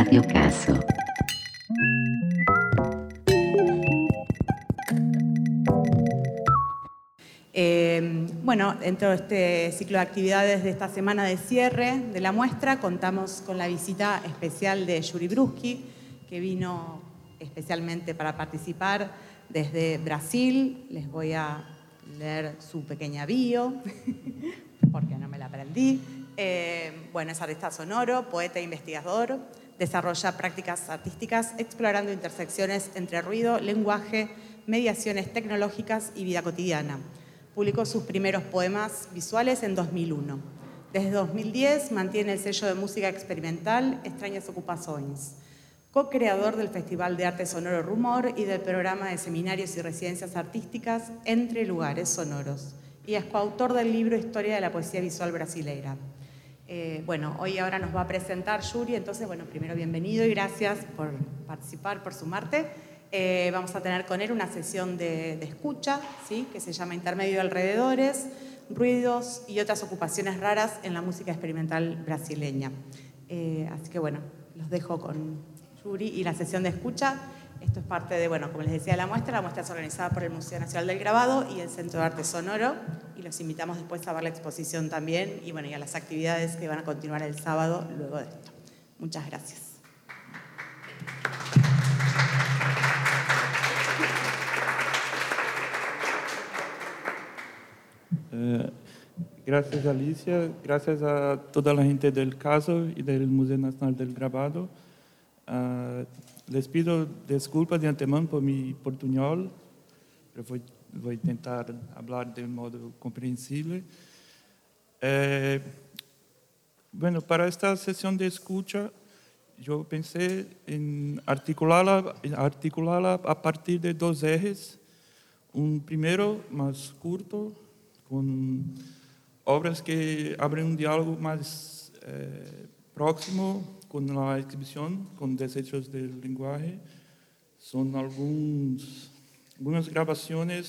Radio Caso. Bueno, dentro de este ciclo de actividades de esta semana de cierre de la muestra, contamos con la visita especial de Yuri Bruschi, que vino especialmente para participar desde Brasil. Les voy a leer su pequeña bio, porque no me la aprendí. Bueno, es artista sonoro, poeta e investigador. Desarrolla prácticas artísticas explorando intersecciones entre ruido, lenguaje, mediaciones tecnológicas y vida cotidiana. Publicó sus primeros poemas visuales en 2001. Desde 2010 mantiene el sello de música experimental Extrañas Ocupações. Co-creador del Festival de Arte Sonoro Rumor y del programa de seminarios y residencias artísticas Entre Lugares Sonoros. Y es coautor del libro Historia de la Poesía Visual Brasileira. Bueno, hoy ahora nos va a presentar Yuri, entonces, bueno, primero bienvenido y gracias por participar, por sumarte. Vamos a tener con él una sesión de escucha, ¿sí? Que se llama Intermedio de Alrededores, Ruidos y otras ocupaciones raras en la música experimental brasileña. Así que bueno, los dejo con Yuri y la sesión de escucha. Esto es parte de, bueno, como les decía, la muestra es organizada por el Museo Nacional del Grabado y el Centro de Arte Sonoro, y los invitamos después a ver la exposición también y, bueno, y a las actividades que van a continuar el sábado luego de esto. Muchas gracias. Gracias, Alicia. Gracias a toda la gente del caso y del Museo Nacional del Grabado. Les pido disculpas de antemano por mi portuñol, pero voy a intentar hablar de un modo comprensible. Bueno, para esta sesión de escucha, yo pensé en articularla a partir de dos ejes. Un primero, más corto, con obras que abren un diálogo más próximo con la exhibición, con Desechos del Lenguaje. Son algunas grabaciones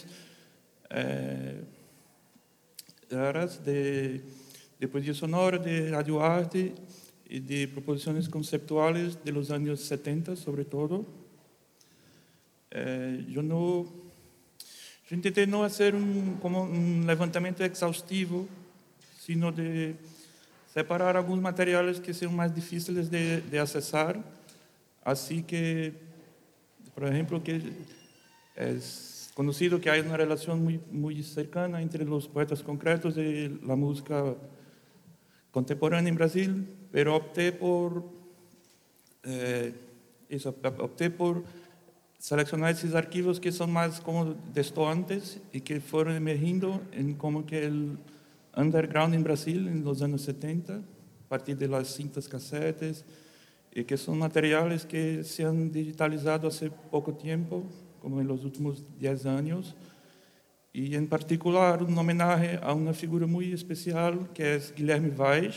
raras de poesía sonora, de radioarte y de proposiciones conceptuales de los años 70, sobre todo. Yo intenté no hacer un levantamiento exhaustivo, sino de separar algunos materiales que sean más difíciles de accesar. Así que, por ejemplo, que es conocido que hay una relación muy cercana entre los poetas concretos y la música contemporánea en Brasil, pero opté por seleccionar esos archivos que son más como destoantes y que fueron emergiendo en como que el underground en Brasil en los años 70, a partir de las cintas casetes, y que son materiales que se han digitalizado hace poco tiempo, como en los últimos 10 años, y en particular un homenaje a una figura muy especial que es Guilherme Vaz,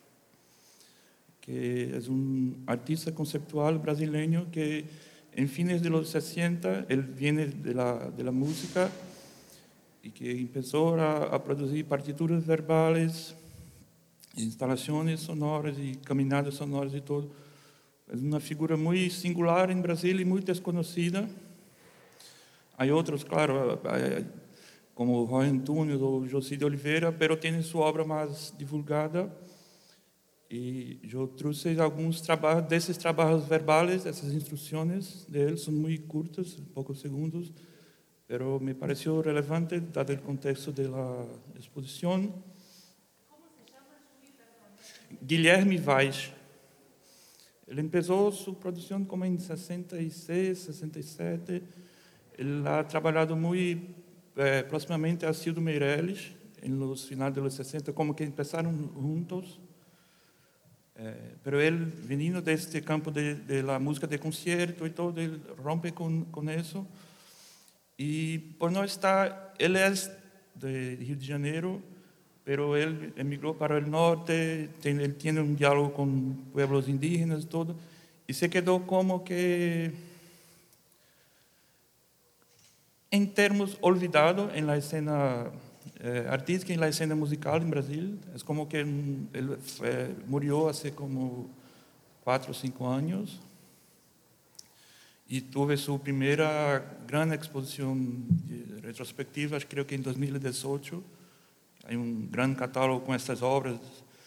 que es un artista conceptual brasileño que en fines de los 60, él viene de la música y que empezó a producir partituras verbales, instalaciones sonoras y caminadas sonoras y todo. Es una figura muy singular en Brasil y muy desconocida. Hay otros, claro, como Roy Antunes o José de Oliveira, pero tienen su obra más divulgada. Y yo traje algunos trabajos, de esos trabajos verbales, esas instrucciones de él son muy cortas, pocos segundos, pero me pareció relevante dado el contexto de la exposición. ¿Cómo se llama? Guilherme Vaz. Él empezó su producción como en 66, 67. Él ha trabajado muy próximamente a Cildo Meirelles en los finales de los 60, como que empezaron juntos. Pero él, veniendo de este campo de la música de concierto y todo, él rompe con eso. Y por no estar, él es de Rio de Janeiro, pero él emigró para el norte, él tiene un diálogo con pueblos indígenas y todo, y se quedó como que en términos olvidado en la escena artística, en la escena musical en Brasil. Es como que él murió hace como 4 o 5 años. Y tuve su primera gran exposición retrospectiva, creo que en 2018. Hay un gran catálogo con estas obras.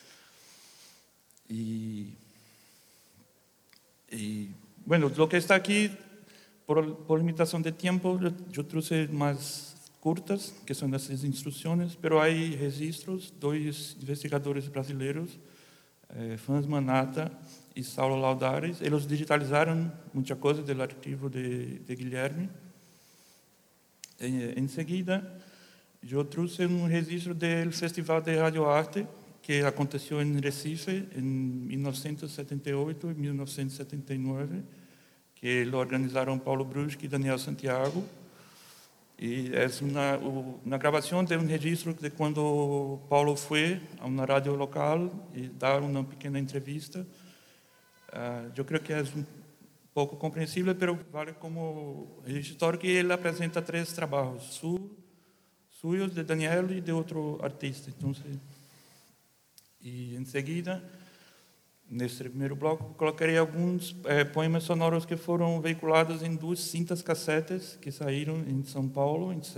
Y bueno, lo que está aquí, por limitación de tiempo, yo traje más curtas, que son essas instruções, pero hay registros, 2 investigadores brasileiros, Franz Manata e Saulo Laudares. Eles digitalizaram muita coisa do arquivo de Guilherme. Em seguida, eu trouxe um registro do Festival de Radio Arte, que aconteceu em Recife em 1978 e 1979, que lo organizaram Paulo Bruschi e Daniel Santiago. E é uma gravação de um registro de quando Paulo foi a uma rádio local e dar uma pequena entrevista. Eu creio que é pouco compreensível, mas vale como registro histórico, e ele apresenta 3 trabalhos, suyos, de Daniel e de outro artista. Então, e em seguida, nesse primeiro bloco, colocarei alguns poemas sonoros que foram veiculados em 2 cintas cassetes que saíram em São Paulo em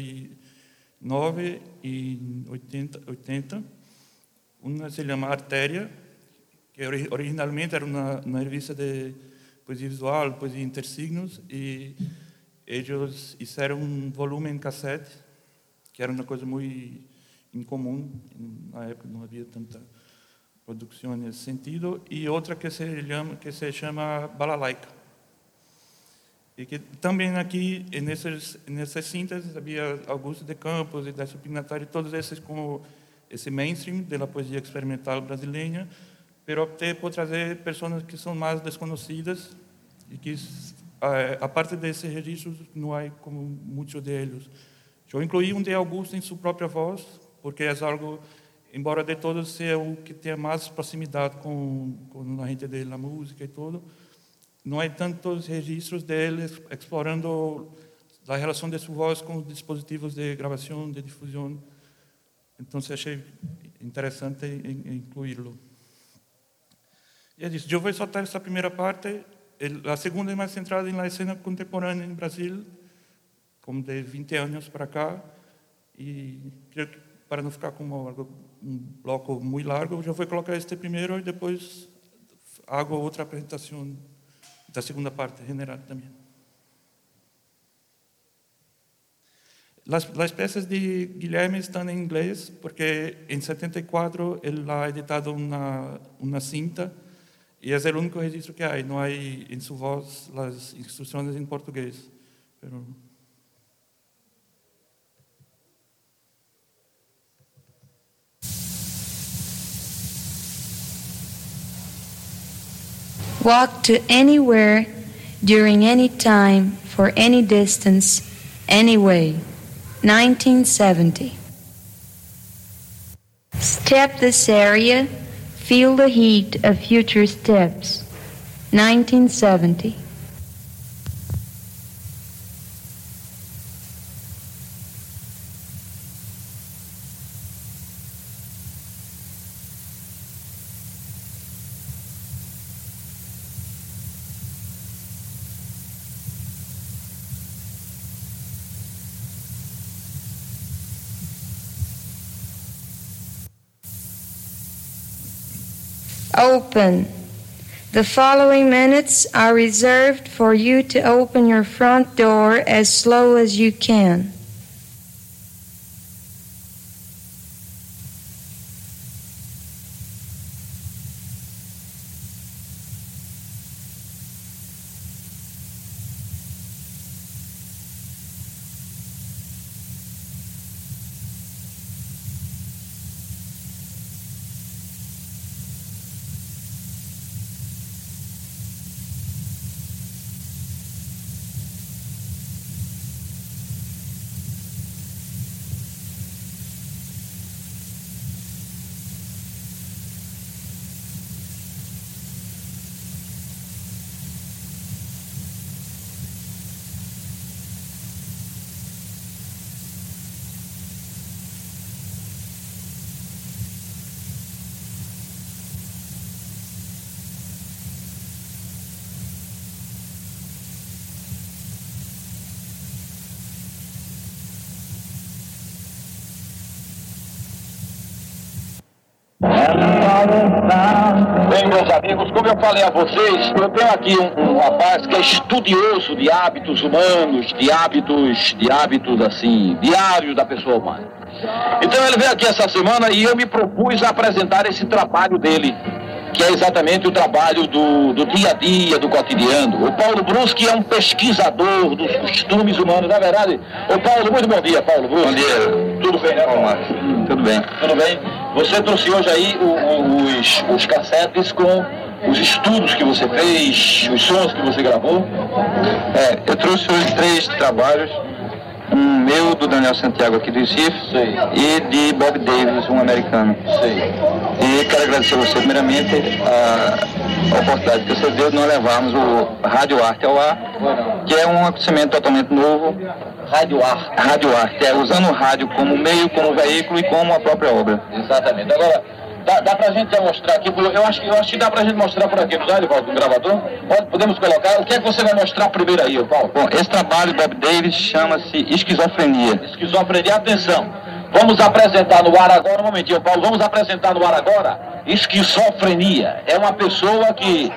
79 e 80. Uma se chama Artéria, que originalmente era uma revista de poesia visual, poesia intersignos, e eles fizeram um volume em cassete, que era uma coisa muito incomum. Na época não havia tanta produção nesse sentido. E outra que se chama Balalaica. E que também aqui, nessas cintas, havia Augusto de Campos e Décio Pignatari, todos esses como esse mainstream da poesia experimental brasileira, pero optei por trazer pessoas que são mais desconhecidas e que, a parte desses registros, não há como muitos deles. Eu incluí um de Augusto em sua própria voz, porque é algo, embora de todos seja o que tenha mais proximidade com a gente da música e tudo, não há tantos registros dele explorando a relação de sua voz com os dispositivos de gravação, de difusão. Então, achei interessante incluí-lo. E é isso. Eu vou soltar essa primeira parte. A segunda é mais centrada na cena contemporânea em Brasil, como de 20 anos para cá. E creio que, para não ficar com um bloco muito largo, eu já vou colocar este primeiro e depois hago outra apresentação da segunda parte, general também. As peças de Guilherme estão em inglês, porque em 74 ele ha editado uma cinta, e é o único registro que há. Não há em sua voz as instruções em português. Pero... Walk to anywhere, during any time, for any distance, anyway. 1970. Step this area, feel the heat of future steps. 1970. Open. The following minutes are reserved for you to open your front door as slow as you can. Bem, meus amigos, como eu falei a vocês, eu tenho aqui um rapaz que é estudioso de hábitos humanos, de hábitos assim, diários da pessoa humana. Então ele veio aqui essa semana e eu me propus a apresentar esse trabalho dele, que é exatamente o trabalho do dia a dia, do cotidiano. O Paulo Bruschi é um pesquisador dos costumes humanos, na verdade. Ô Paulo, muito bom dia, Paulo Bruschi. Bom dia. Tudo bem, né, Paulo? Tudo bem. Tudo bem. Você trouxe hoje aí os cassetes com os estudos que você fez, os sons que você gravou. Eu trouxe hoje 3 trabalhos. Um meu, do Daniel Santiago aqui do Recife. Sei. E de Bob Davis, um americano. Sei. E quero agradecer a você primeiramente a oportunidade que você deu de nós levarmos o Rádio Arte ao ar, que é um acontecimento totalmente novo. Rádio Arte. Rádio Arte, usando o rádio como meio, como veículo e como a própria obra. Exatamente. Agora, dá pra gente já mostrar aqui, eu acho que dá pra gente mostrar por aqui, não dá, Paulo, do gravador? Podemos colocar, o que é que você vai mostrar primeiro aí, Paulo? Bom, esse trabalho, Bob Davis, chama-se Esquizofrenia. Esquizofrenia, atenção. Vamos apresentar no ar agora, um momentinho, Paulo, vamos apresentar no ar agora Esquizofrenia. É uma pessoa que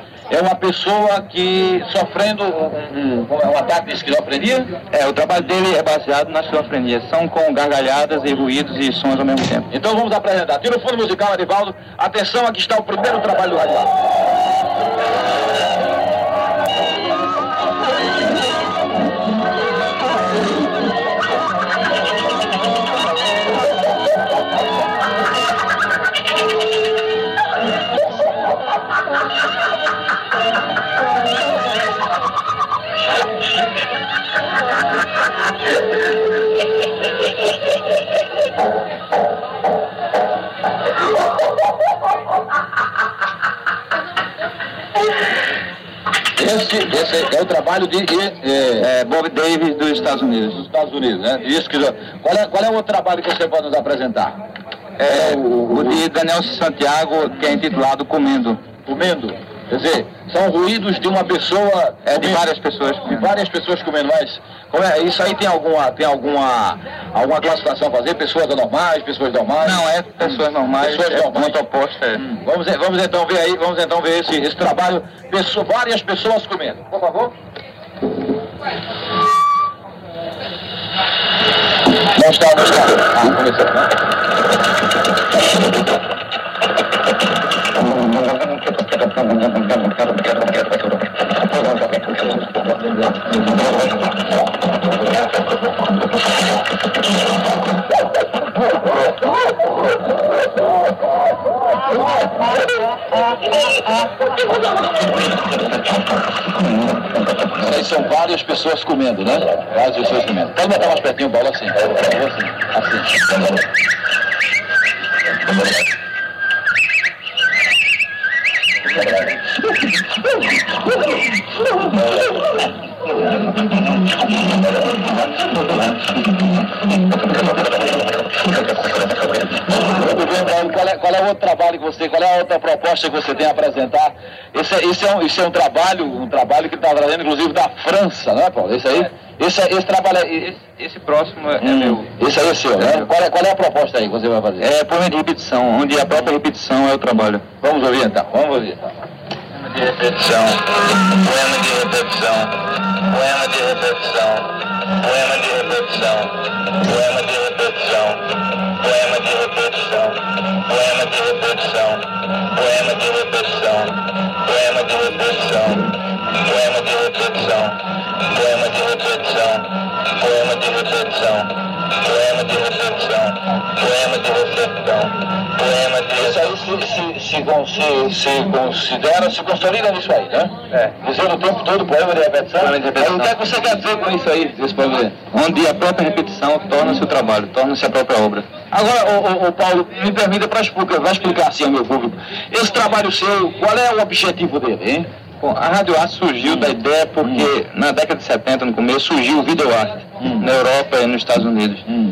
sofrendo um ataque de esquizofrenia. O trabalho dele é baseado na esquizofrenia. São com gargalhadas e ruídos e sons ao mesmo tempo. Então vamos apresentar. Tira o fundo musical, Arivaldo. Atenção, aqui está o primeiro trabalho do Rádio. Esse é o trabalho de Bob Davis dos Estados Unidos. Dos Estados Unidos, né? Isso que, qual é o outro trabalho que você pode nos apresentar? O de Daniel Santiago, que é intitulado Comendo. Comendo? Quer dizer, são ruídos de uma pessoa... de várias pessoas. De várias pessoas comendo, mas... Isso aí tem alguma classificação a fazer? Pessoas anormais, pessoas normais? Não, é pessoas normais. Pessoas normais. Muito oposta. Vamos então ver esse trabalho. Várias pessoas comendo. Por favor. Não está. Começou, né? Aí são várias pessoas comendo, né? Várias pessoas comendo. Pode botar mais pertinho, Paulo, assim. Assim. Qual é o outro trabalho que você, qual é a outra proposta que você tem a apresentar? Esse é um trabalho que está trazendo, inclusive, da França, não é, Paulo? Esse aí? Esse trabalho esse próximo é meu. Esse aí é seu, né? Qual é a proposta aí que você vai fazer? É poema de repetição, onde a própria repetição é o trabalho. Vamos ouvir então, De repetição, poema de repetição, poema de repetição, poema de repetição, poema de repetição, poema de repetição, poema de repetição, poema de repetição, poema de repetição, poema de repetição, poema de repetição, poema de repetição, poema de repetição, poema de repetição, poema de repetição. Se consolida nisso aí, né? Dizendo o tempo todo poema de repetição. Poema de repetição. O que é que você quer dizer com isso aí, esse poema? Onde a própria repetição torna-se o trabalho, torna-se a própria obra. Agora, Paulo, me permita vai explicar assim ao meu público. Esse trabalho seu, qual é o objetivo dele, hein? Bom, a Rádio Arte surgiu da ideia porque na década de 70, no começo, surgiu o Video Arte, na Europa e nos Estados Unidos.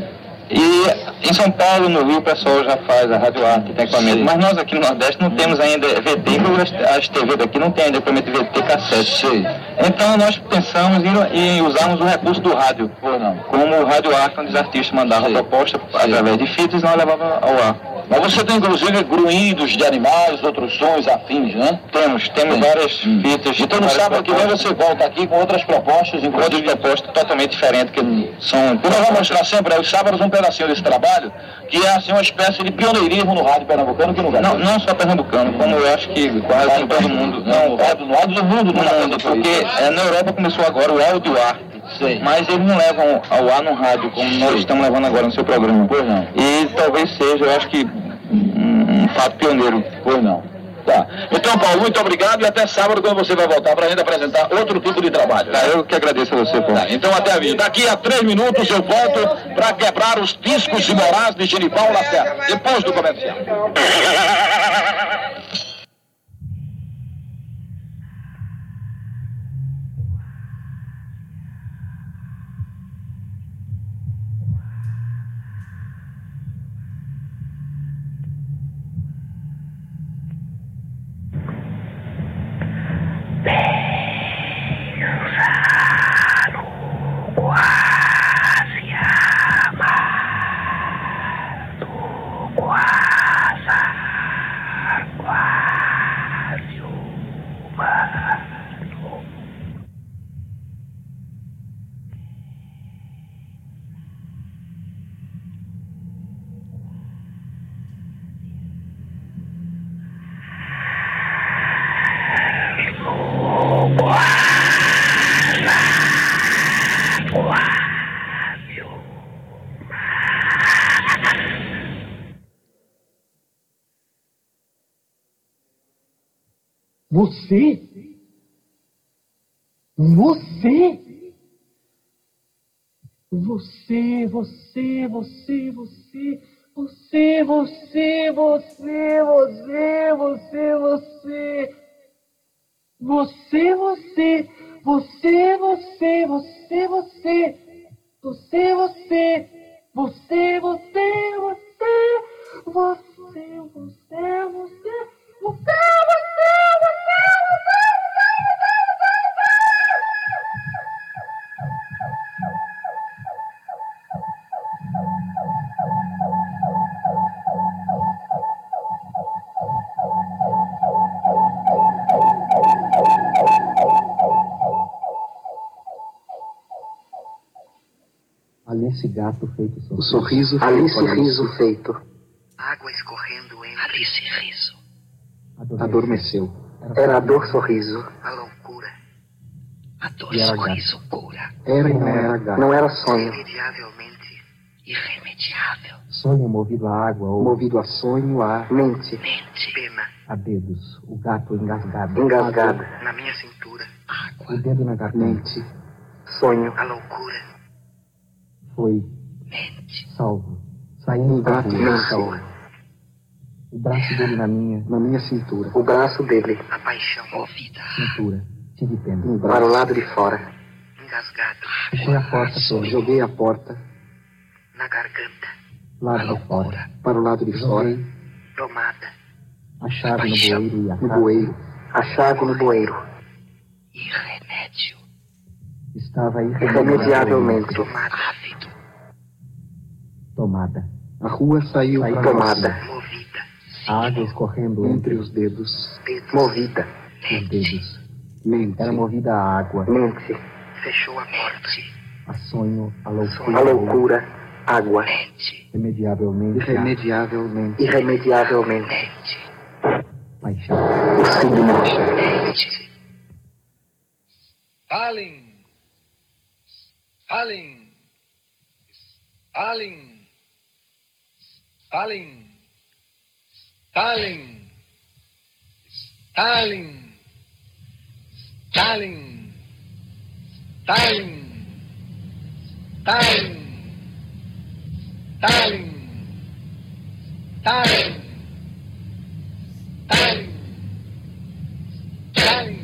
E em São Paulo, no Rio, o pessoal já faz a Rádio Arte, tem equipamento. Sim. Mas nós aqui no Nordeste não temos ainda VT, as TV daqui não tem ainda equipamento VT cassete. Sim. Então nós pensamos em usarmos o recurso do rádio, como o Rádio Arte, onde os artistas mandavam a proposta através de fitas e nós levávamos ao ar. Mas você tem, inclusive, grunhidos de animais, outros sons afins, né? Temos várias fitas. Então, no sábado que vem, você volta aqui com outras propostas, outras propostas totalmente diferentes, que são... Nós vamos mostrar sempre, aos sábados, um pedacinho desse trabalho, que é, assim, uma espécie de pioneirismo no rádio pernambucano, que não só pernambucano, como eu acho que quase em todo mundo. No rádio do mundo, porque na Europa começou agora o áudio-arte. Sim. Mas eles não levam ao ar no rádio, como nós estamos levando agora no seu programa. Pois não. E talvez seja, eu acho que, um fato pioneiro. Pois não. Tá. Então, Paulo, muito obrigado e até sábado, quando você vai voltar para a gente apresentar outro tipo de trabalho. Tá, eu que agradeço a você, Paulo. Tá, então, até a vida. Daqui a 3 minutos eu volto para quebrar os discos e morais de Genival Lacerda, depois do comercial. Alice Gato feito o sorriso. Alice Riso feito. Água escorrendo em Alice Riso. Adormeceu. Era a dor sorriso. A loucura. A dor E era sorriso cura. Era e não era gato. Não era sonho. Irremediavelmente irremediável. Sonho movido a água ou Movido a sonho, a mente. Mente. Pena. a dedos. O gato engasgado. Engasgado. Na minha cintura. Água. O dedo na garganta. Mente. Sonho. A loucura. Foi Mente. salvo. Saindo Um da gato rua. salvo. O braço dele na minha cintura. O braço dele. A paixão movida. cintura. Tive pena. Para o lado de fora. Engasgado. Fechei a porta toda. Joguei a porta. Na garganta. Lado de fora. Para o lado de fora. Joguei Tomada. a chave no bueiro e a No bueiro. A chave no bueiro. E remédio. Estava Irremediavelmente. Tomada. Ávido. tomada. A rua saiu Saiu tomada. Movida. A água escorrendo Entre os dedos. Dedos. Movida. os dedos. Mente. Era movida a água, Mente. Fechou a porta. a sonho, a loucura. A loucura. Água. Mente. Irremediavelmente. Irremediavelmente. Irremediavelmente. Mente. Paixão. O signo. Mente. Stalin. Stalin. Stalin. Stalin. Stalin. Stalin. Stalin. Stalin. Stalin. Stalin. Stalin. Stalin. Stalin.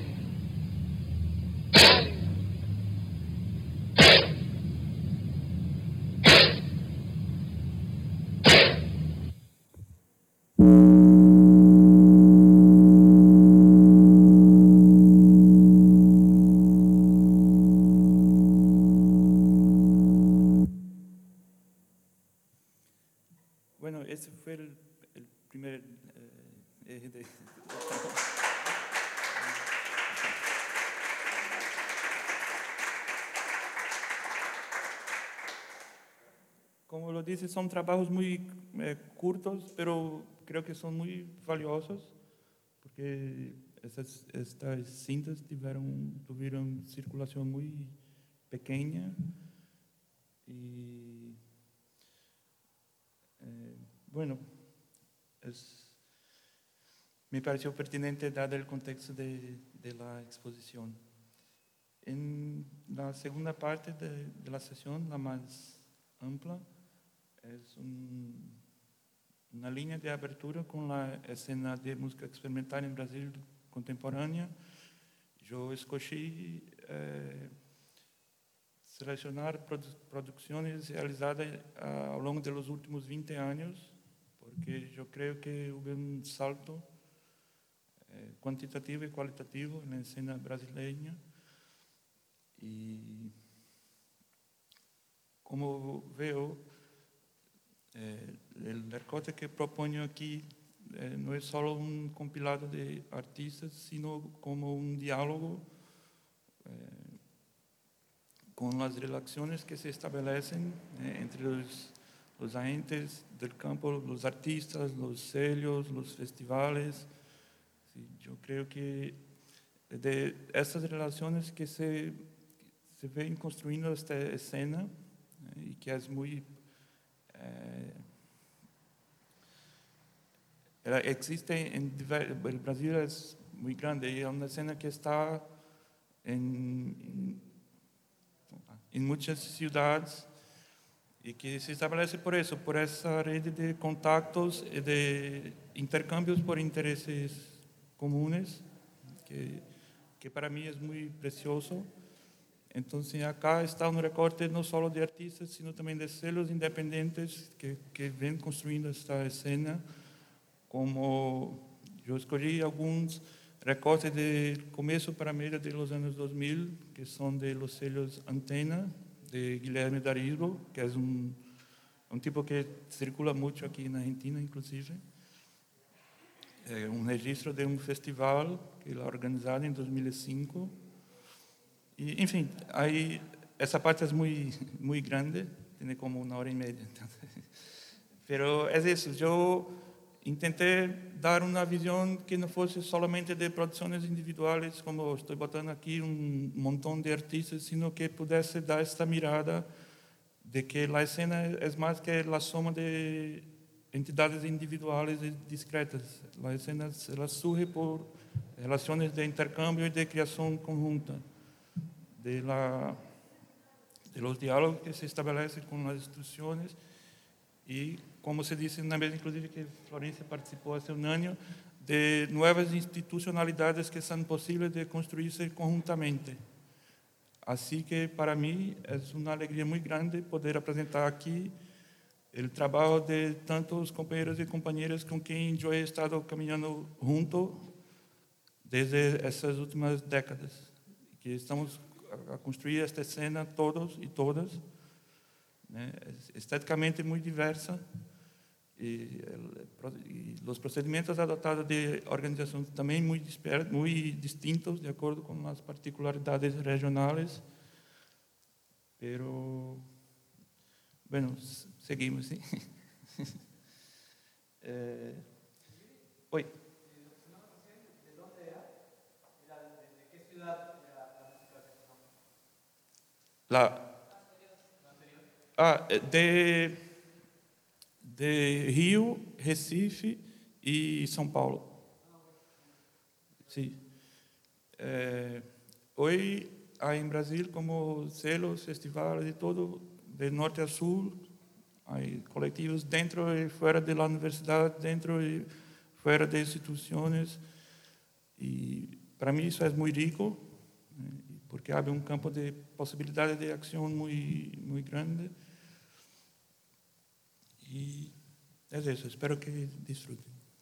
Bueno, ese fue el primer eje de... Como lo dice, son trabajos muy cortos, pero creo que son muy valiosos, porque estas cintas tuvieron circulación muy pequeña y bueno, me pareció pertinente dado el contexto de la exposición. En la segunda parte de la sesión, la más amplia, es una línea de abertura con la escena de música experimental en Brasil contemporánea. Yo escogí seleccionar producciones realizadas ao longo de los últimos 20 años, porque yo creo que hubo un salto cuantitativo y cualitativo en la escena brasileña. Y como veo, el recorte que propongo aquí no es solo un compilado de artistas, sino como un diálogo con las relaciones que se establecen entre los agentes del campo, los artistas, los sellos, los festivales. Sí, yo creo que de estas relaciones que se ven construyendo esta escena y que es muy... existe el Brasil es muy grande y es una escena que está en muchas ciudades y que se establece por eso, por esa red de contactos y de intercambios por intereses comunes, que para mí es muy precioso. Entonces acá está un recorte no solo de artistas, sino también de sellos independientes que ven construyendo esta escena. Como yo escogí algunos recortes del comienzo para medio de los años 2000, que son de los sellos Antena, de Guilherme Darisco, que es un tipo que circula mucho aquí en Argentina, inclusive. Un registro de un festival que él ha organizado en 2005. Y, en fin, esa parte es muy, muy grande, tiene como 1 hora y media. Entonces, pero es eso, yo intenté dar una visión que no fuese solamente de producciones individuales, como estoy botando aquí un montón de artistas, sino que pudiese dar esta mirada de que la escena es más que la suma de entidades individuales y discretas. La escena surge por relaciones de intercambio y de creación conjunta, de los diálogos que se establecen con las instituciones y, como se dice una vez, inclusive, que Florencia participó hace un año, de nuevas institucionalidades que son posibles de construirse conjuntamente. Así que para mí es una alegría muy grande poder presentar aquí el trabajo de tantos compañeros y compañeras con quien yo he estado caminando junto desde esas últimas décadas, que estamos a construir esta escena todos y todas, estéticamente muy diversa, y los procedimientos adoptados de organización también muy distintos de acuerdo con las particularidades regionales, pero bueno, seguimos, ¿sí? Hoy. ¿De dónde era? ¿De qué ciudad era la música que sonaba? De Rio, Recife y São Paulo. Sí. Hoy hay en Brasil como celos, festivales y todo, de norte a sur. Hay colectivos dentro y fuera de la universidad, dentro y fuera de instituciones. Y para mí eso es muy rico, porque abre un campo de posibilidades de acción muy, muy grande. Y es eso, espero que disfruten.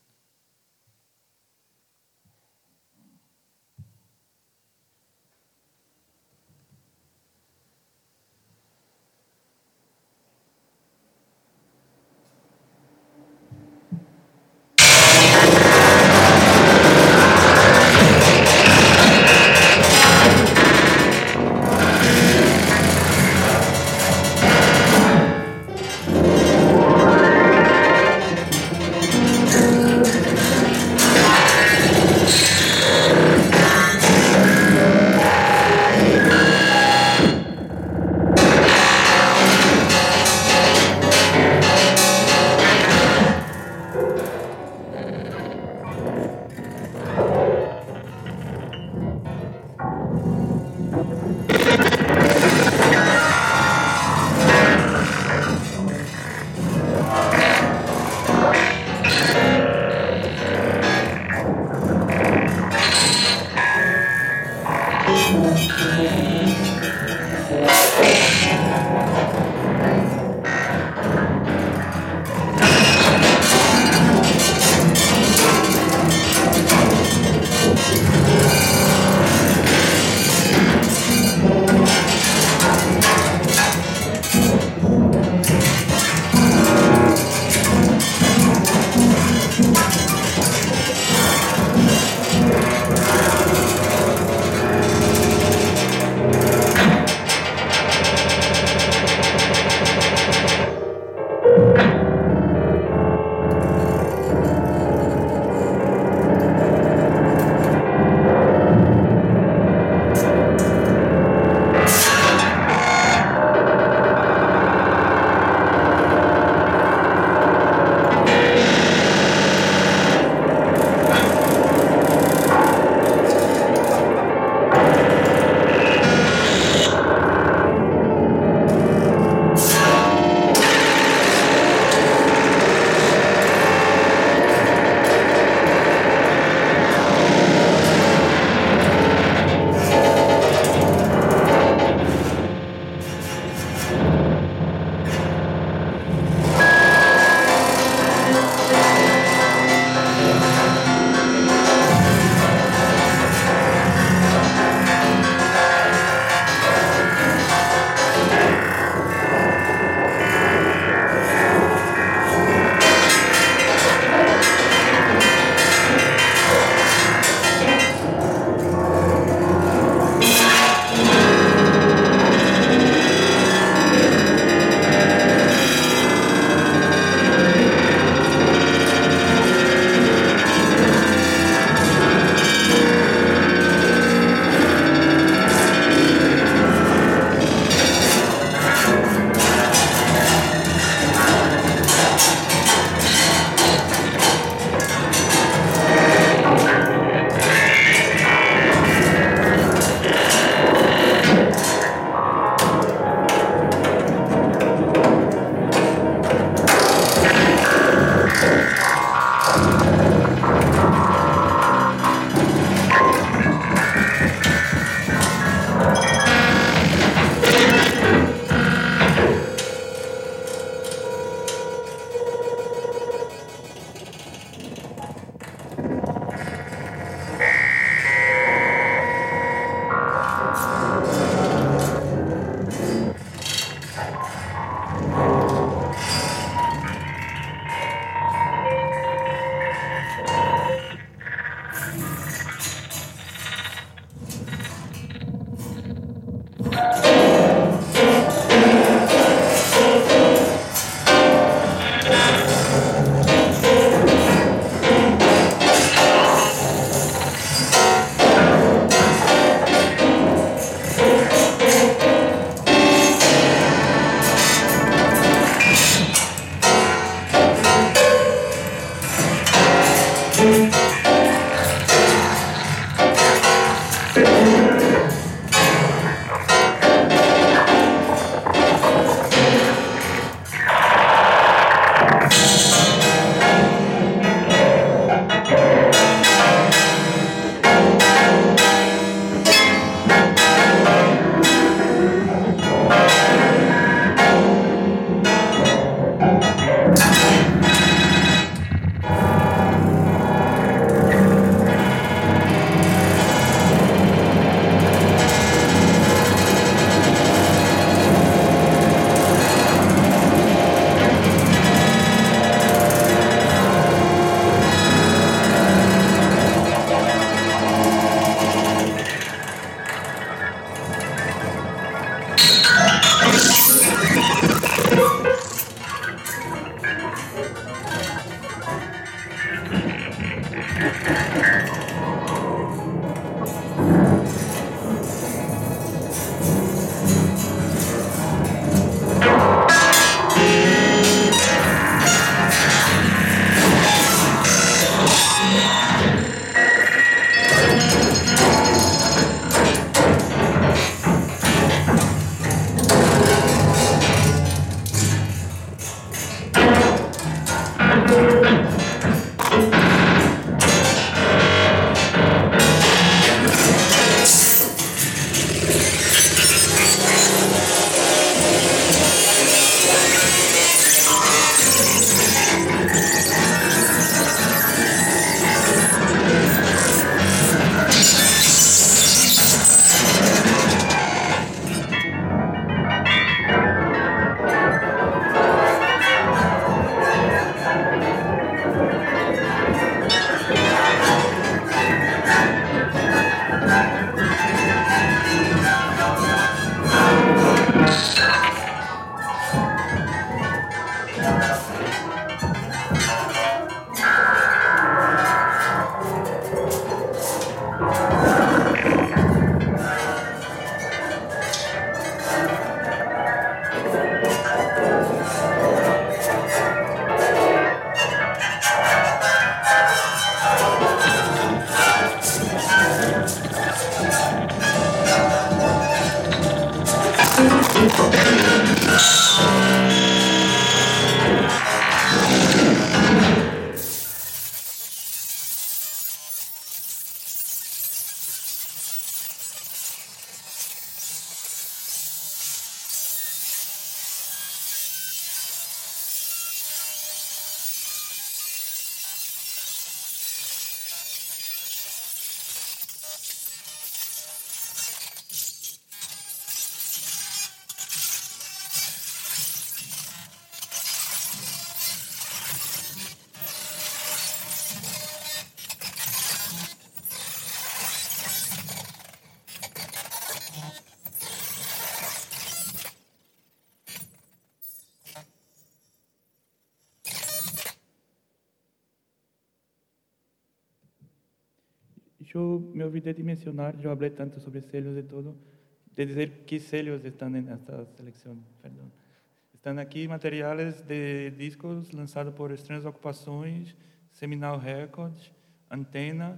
Yo me olvidé de mencionar, yo hablé tanto sobre sellos y todo, de decir qué sellos están en esta selección. Perdón. Están aquí materiales de discos lanzados por Estranhas Ocupações, Seminal Records, Antena,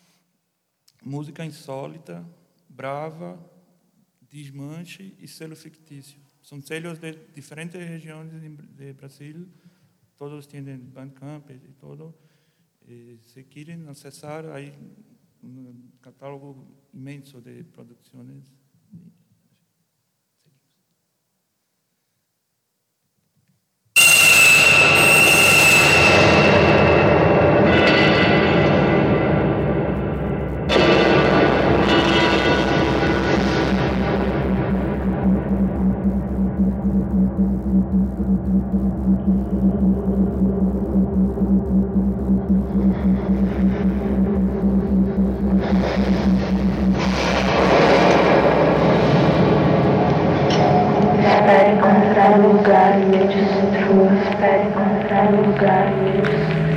Música Insólita, Brava, Desmanche y Selo Fictício. Son sellos de diferentes regiones de Brasil, todos tienen Bandcamp y todo. Si quieren accesar, hay un catálogo inmenso de producciones. Espere encontrar o lugar e ele destrua. Espere encontrar o lugar e ele destrua.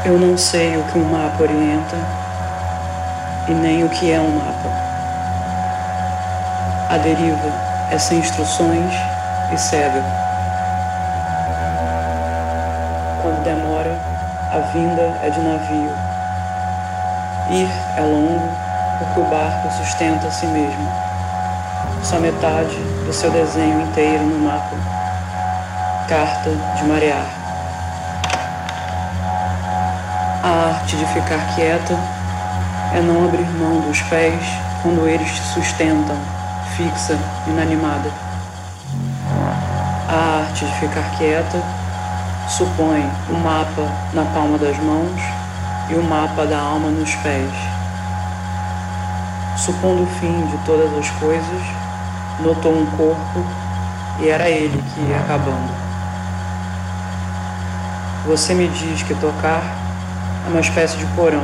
Eu não sei o que um mapa orienta e nem o que é um mapa. A deriva é sem instruções e cega. Quando demora, a vinda é de navio. Ir é longo porque o barco sustenta a si mesmo. Só metade do seu desenho inteiro no mapa. Carta de marear. A arte de ficar quieta é não abrir mão dos pés quando eles te sustentam, fixa, inanimada. A arte de ficar quieta supõe o mapa na palma das mãos e o mapa da alma nos pés. Supondo o fim de todas as coisas, notou um corpo e era ele que ia acabando. Você me diz que tocar é uma espécie de porão.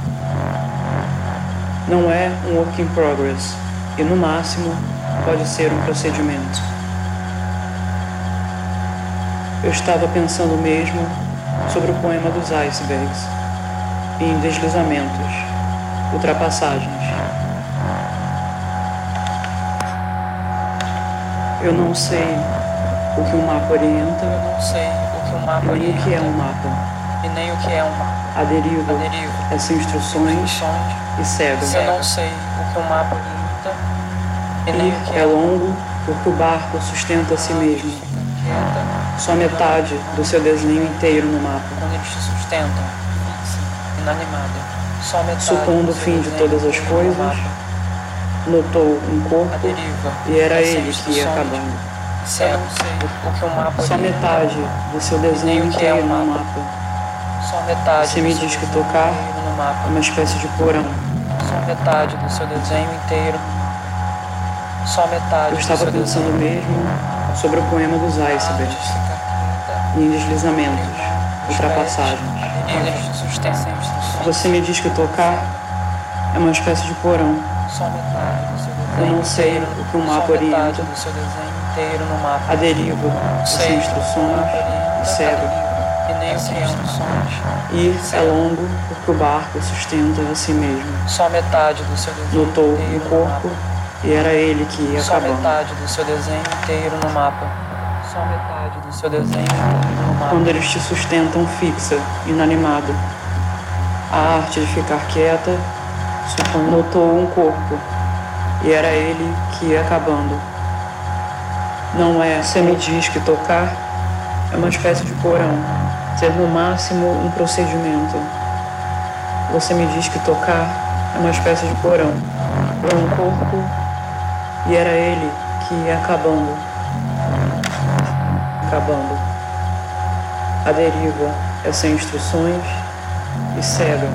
Não é um work in progress e, no máximo, pode ser um procedimento. Eu estava pensando mesmo sobre o poema dos icebergs, em deslizamentos, ultrapassagens. Eu não sei o que um mapa orienta, e nem o que é um mapa. A deriva é sem instruções e cega. Eu não sei o que um mapa orienta e nem o que é longo porque o barco sustenta a si mesmo. Só metade do seu desenho inteiro no mapa. Quando eles te sustentam, fixa, inanimada. Só metade. Supondo o fim de todas as coisas, notou um corpo e era ele que ia acabando. Eu não sei o que um mapa Só metade do seu desenho inteiro no mapa. Só metade. Você me diz que tocar é uma espécie de porão. Só metade do seu desenho inteiro. Só metade. Eu estava pensando mesmo sobre o poema dos icebergs, em deslizamentos, ultrapassagens. Você me diz que tocar é uma espécie de porão. Eu não sei o que um mapa orienta. A deriva é sem instruções e cega. Ir é longo porque o barco sustenta a si mesmo. Só metade do seu desenho notou um corpo e era ele que ia acabando. Só metade do seu desenho inteiro no mapa. Só metade do seu desenho inteiro no mapa. Quando eles te sustentam fixa, inanimado. A arte de ficar quieta notou um corpo e era ele que ia acabando. Não é, você me diz que tocar é uma espécie de porão, ser no máximo um procedimento. Você me diz que tocar é uma espécie de porão, um corpo e era ele que ia acabando. A deriva é sem instruções e cega.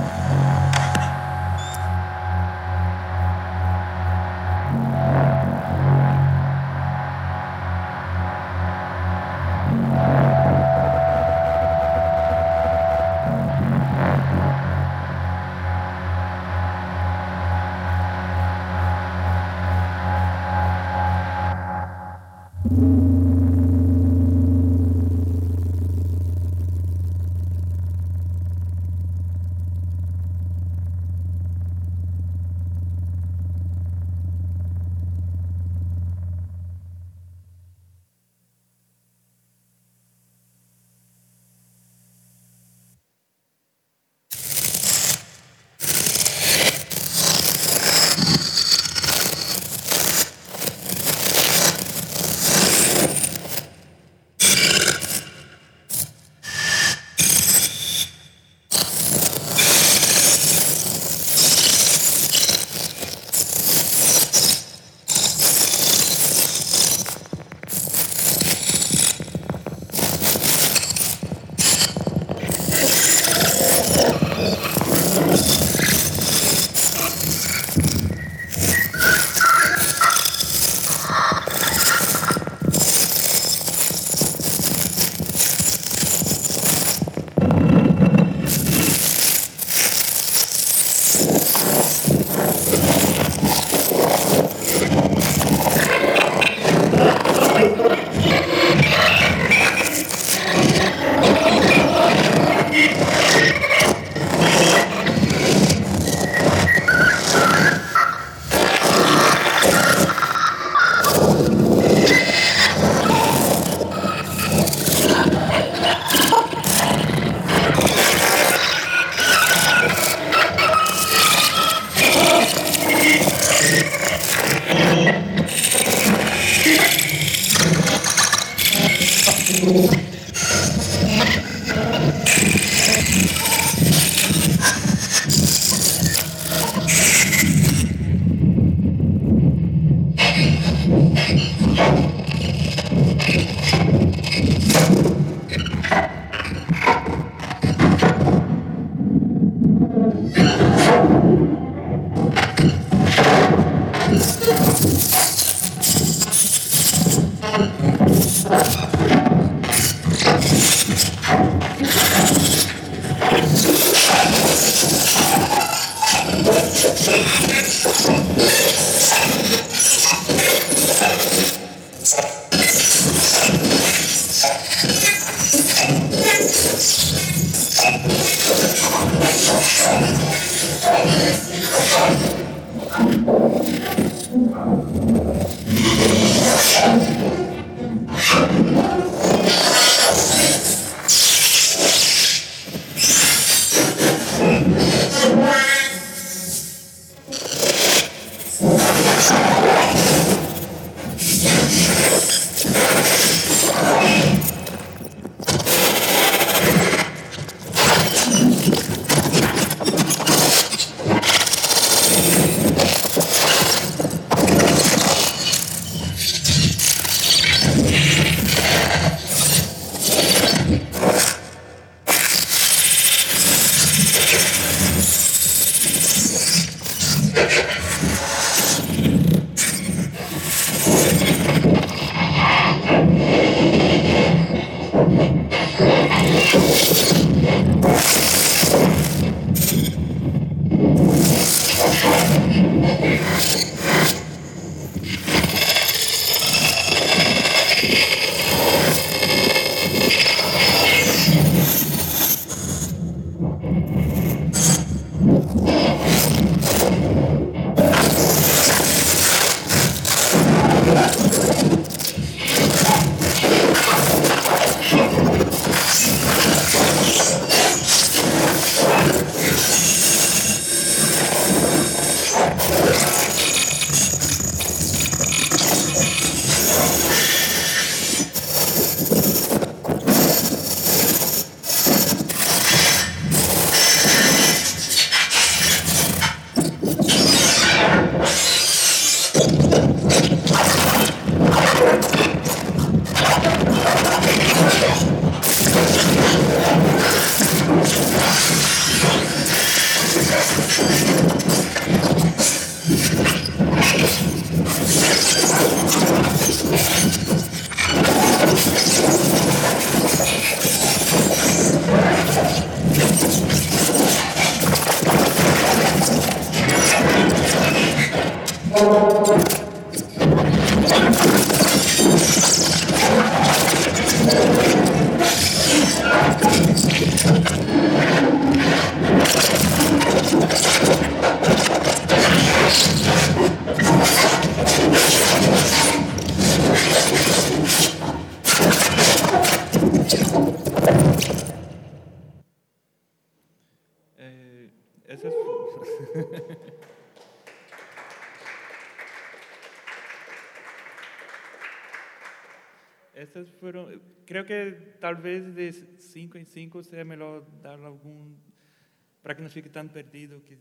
Essas foram, creo que talvez de 5 em 5 seja melhor dar algum, para que não fique tão perdido, que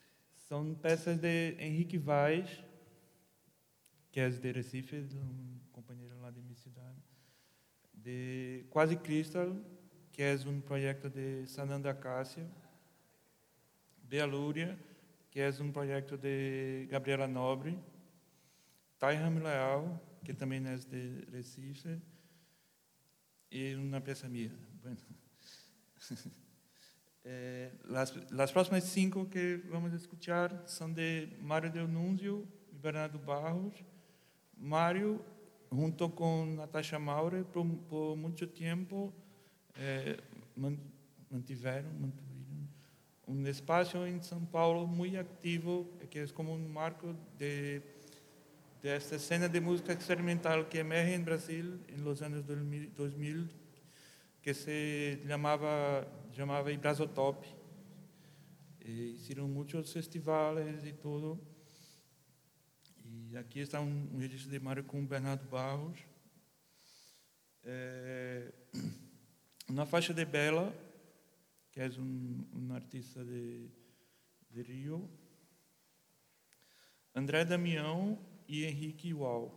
são peças de Henrique Vaz, que é de Recife, um companheiro lá de minha cidade, de Quasi Crystal, que é um projeto de Sananda Cássia, de Alúria, que é um projeto de Gabriela Nobre, Tayram Leal, que também é de Recife, e uma peça minha. Bueno. Las próximas 5 que vamos escuchar são de Mário Del Nunzio e Bernardo Barros. Mário, junto com Natasha Maurer, por muito tempo, mantiveram um espaço em São Paulo muito ativo, que é como um marco de esta cena de música experimental que emerge em Brasil em los anos 2000, que se chamava Ibrazotop. Hicieron muitos festivais e tudo. E aqui está um registro de Mário com Bernardo Barros. Una faixa de Bela, que es un artista de Rio, André Damião e Henrique Ual.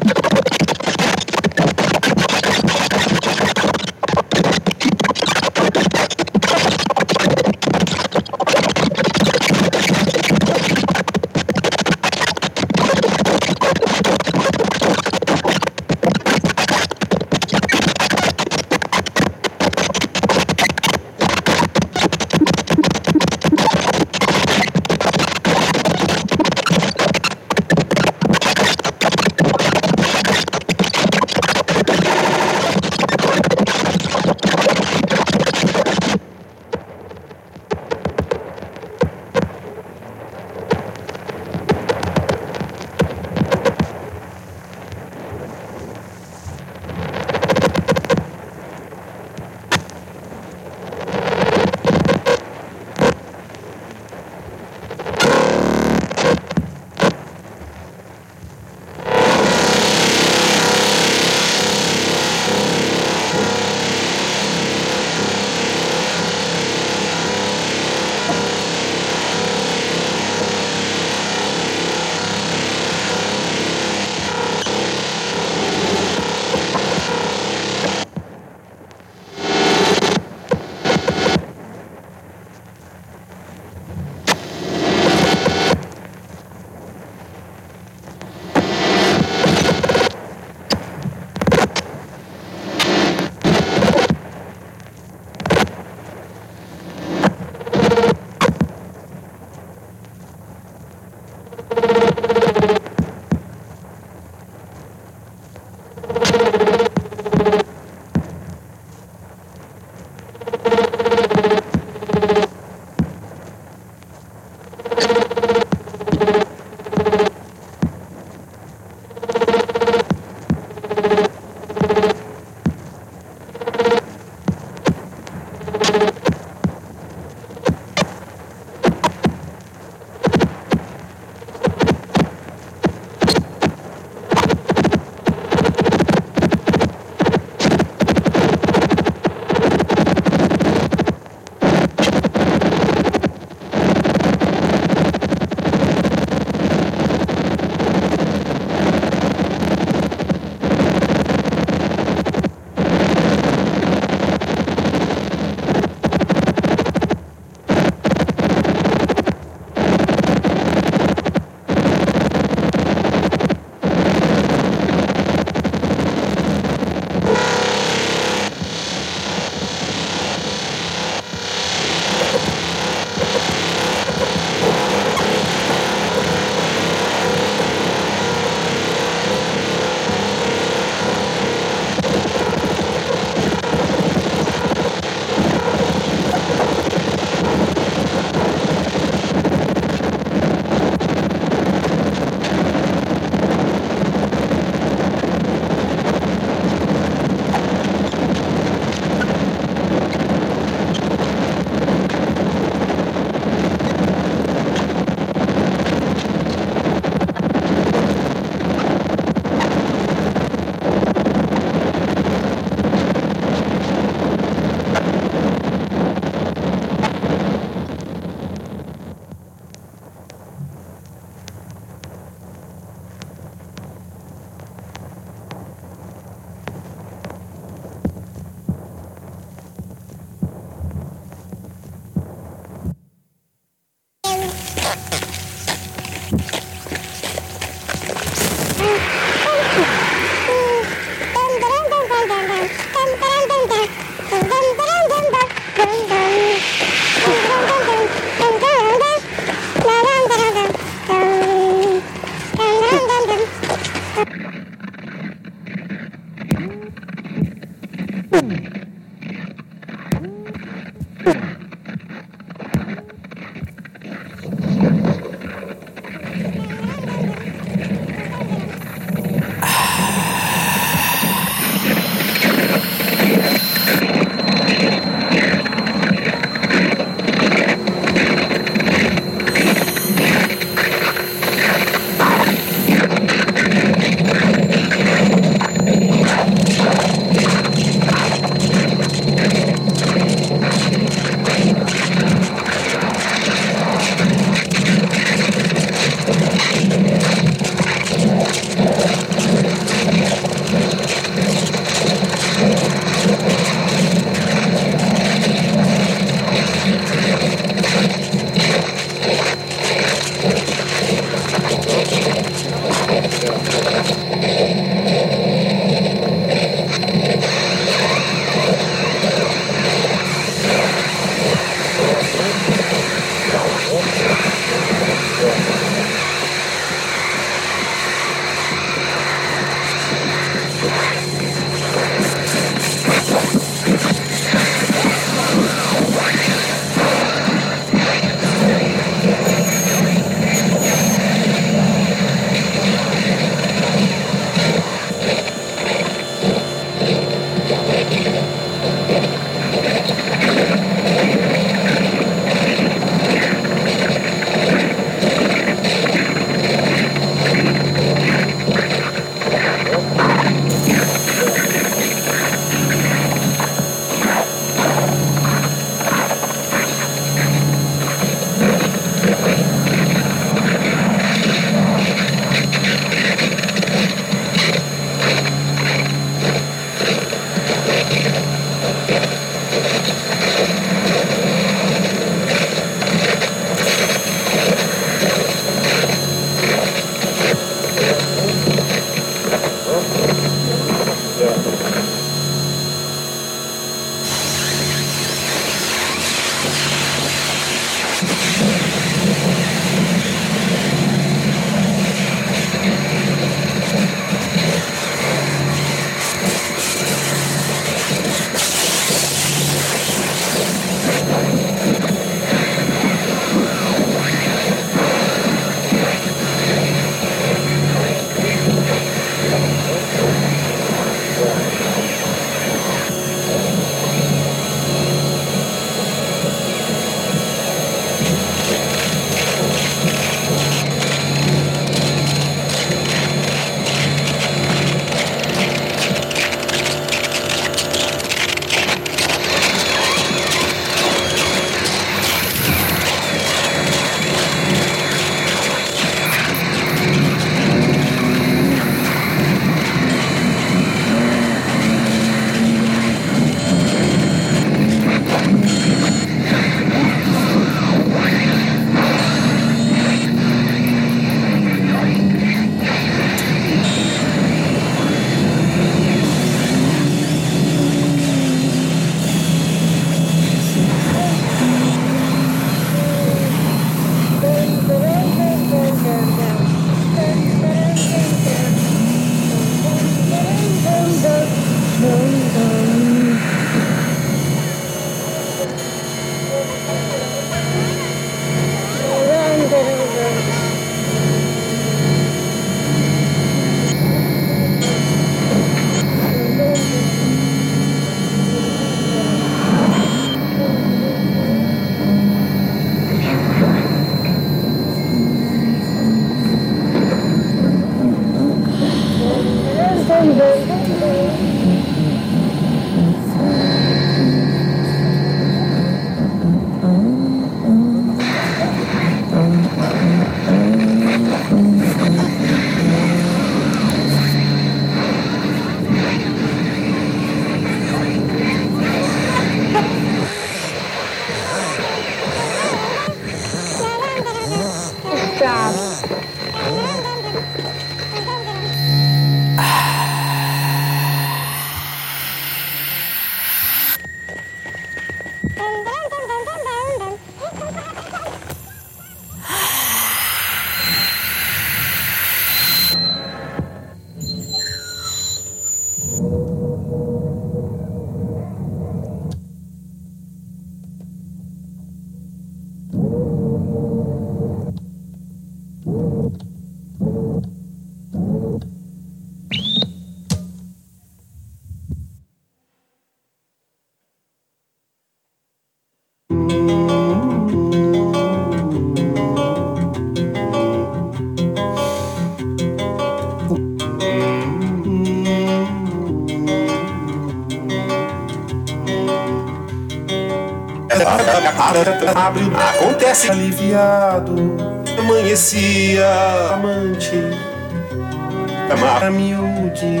Acontece aliviado, amanhecia amante, amar miúde,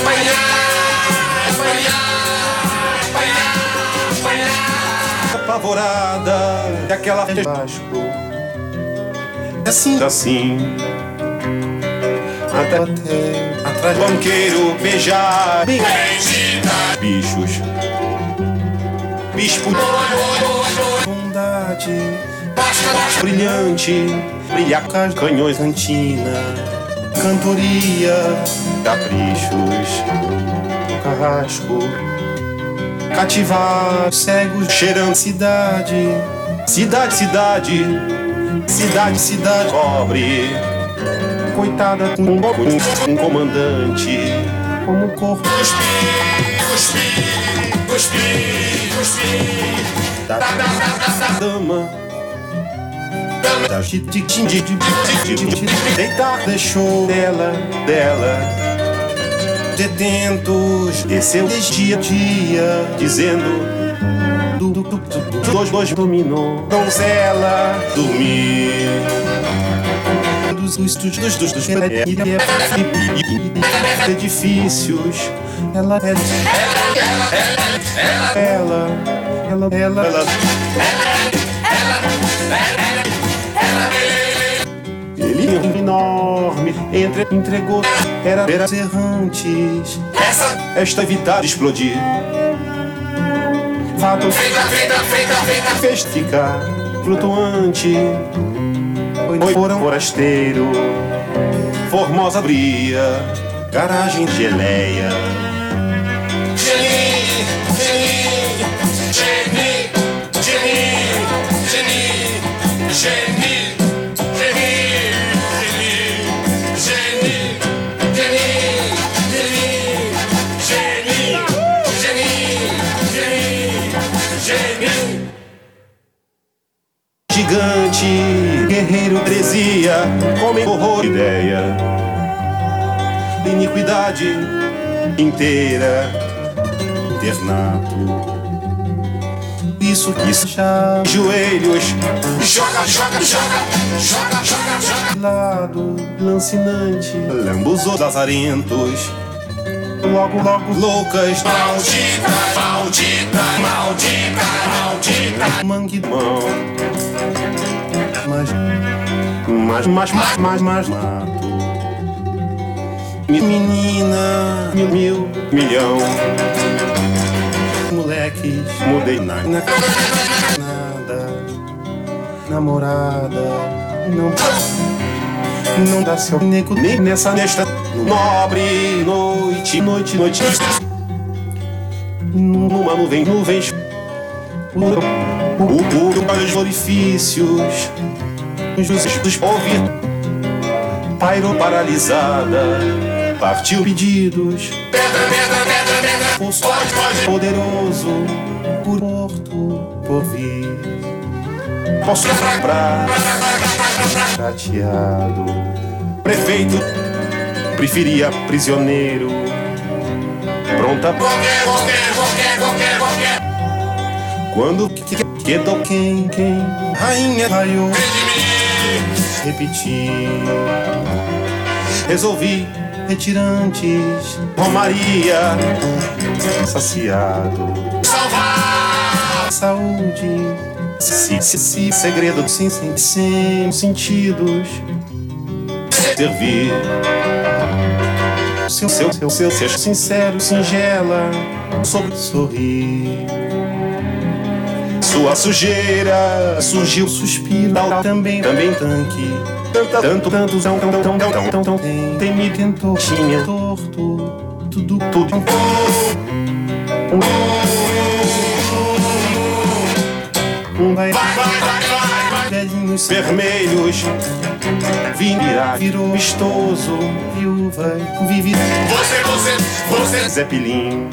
apavorada daquela Vasco, assim, até atrás do banqueiro beijar, bichos, bispo, bondade, brilhante, brilhar canhões, cantina, cantoria, caprichos, carrasco, cativar, cegos, cheirando cidade, cidade, pobre, coitada, um comandante, como corpo, da dama, da deitar, deixou dela, detentos, desceu dia a dia, dizendo dois dominou, donzela, dormir, dos estúdios dos edifícios, ela ele enorme entregou era errantes esta vida de explodir fato fez ficar flutuante foi forasteiro Formosa bria garagem geleia gigante, guerreiro, heresia, come horror, ideia, iniquidade inteira, internato. Isso, já, joelhos, joga, lado, lancinante, lambuzou lazarentos, logo, loucas, maldita, manguidão. Mas mato. Menina, milhão. Moleques, mudei nada. Namorada, não dá seu nego nem nesta nobre noite. Numa nuvens. Os orifícios dos ouvir pairou paralisada, partiu pedidos, poderoso, por morto, por vir, posso comprar, chateado, prefeito preferia prisioneiro, pronta. Quando quedou quem rainha raiou, repeti, resolvi retirantes, Romaria, saciado, salvar saúde, se segredo sem sentidos, servir seu sincero, singela, sorrir. Sua sujeira surgiu, suspiro, também tanque. Tanto, tão, tem me tentou, tinha torto, tudo. Vai, velhinhos vermelhos, virou vistoso, viúva, vive. Você, Zeppelin.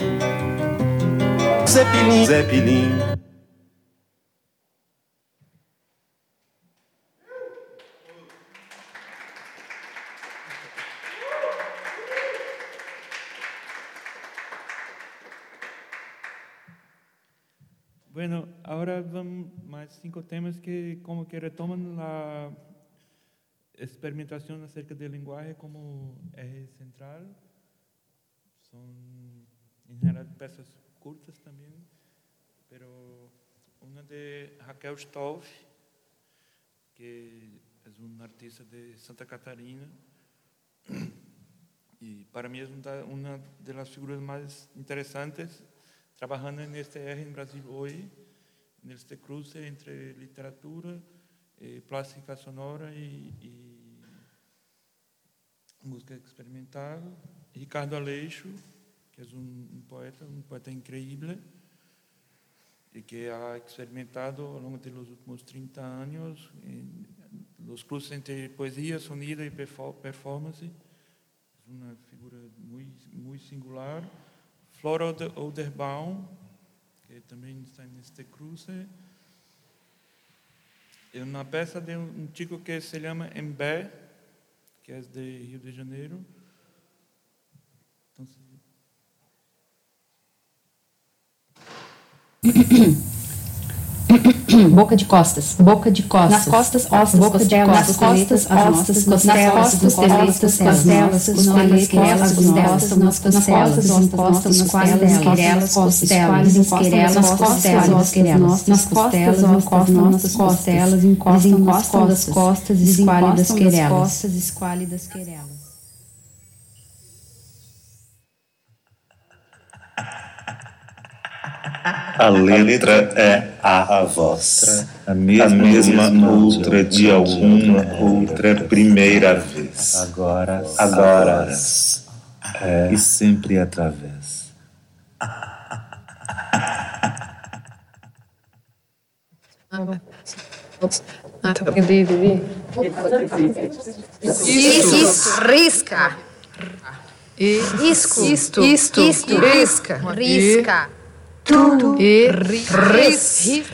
Bueno, ahora vamos más 5 temas que como que retoman la experimentación acerca del lenguaje como eje central. Son en general piezas cortas también, pero una de Raquel Stolf, que es una artista de Santa Catarina, y para mí es una de las figuras más interesantes trabajando en este eje en Brasil hoy, en este cruce entre literatura, plástica sonora y música experimental. Ricardo Aleixo, que es un poeta increíble y que ha experimentado a lo largo de los últimos 30 años en los cruces entre poesía, sonido y performance. Es una figura muy singular. Flora Oderbaum, que también está en este cruce. Es una pieza de un chico que se llama Mbé, que es de Rio de Janeiro. Entonces, Boca de costas. Nas costas, ossos, boca de costas, costas, ossos, costelas, costelas, costelas, costelas, nas costelas, encostam nas querelas, costelas, encostam nas costelas, nas costelas, encostam nas costelas, encostam das costas, esquálidas querelas. A letra é a voz, a mesma outra de alguma outra primeira vez. Agora e sempre através. Isso, risca. Isto, risca. Tu e risca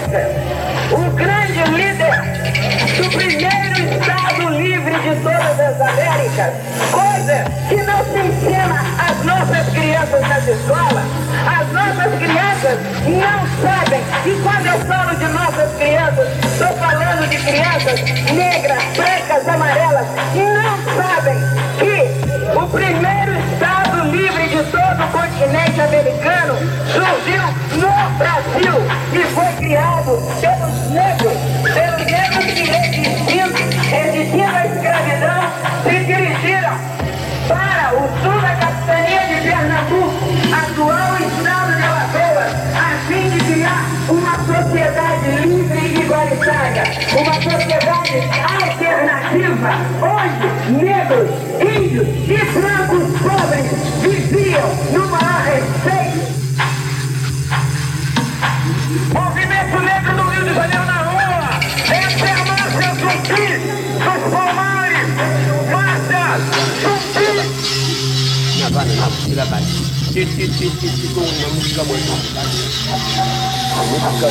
França, o grande líder do primeiro Estado livre de todas as Américas, coisa que não se ensina às nossas crianças nas escolas. As nossas crianças não sabem, e quando eu falo de nossas crianças, estou falando de crianças negras, brancas, amarelas, não sabem que o primeiro Estado livre de todo o continente americano surgiu no Brasil e foi criado pelos negros que resistindo à escravidão se dirigiram para o sul da capitania de Pernambuco, atual estado de Alagoas, a fim de criar uma sociedade livre e igualitária, uma sociedade alternativa, onde negros, índios e brancos pobres viviam no maior respeito. Movimento Negro do Rio de Janeiro na rua, essa é a marcha Zumbi dos Palmares, marcha Zumbi. Com uma música muito a música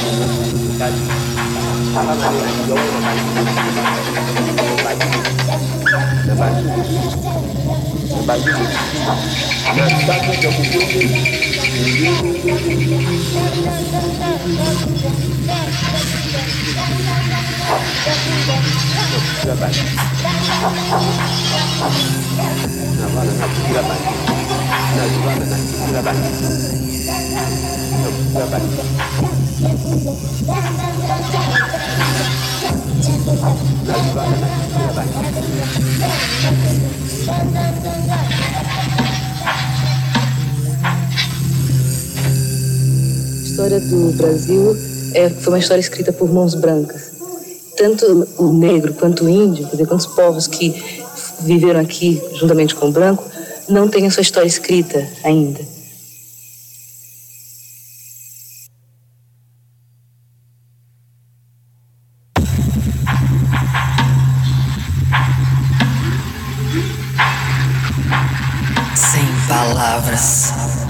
A história do Brasil foi uma história escrita por mãos brancas. Tanto o negro quanto o índio, quer dizer, quantos povos que viveram aqui juntamente com o branco, não têm a sua história escrita ainda. Sem palavras,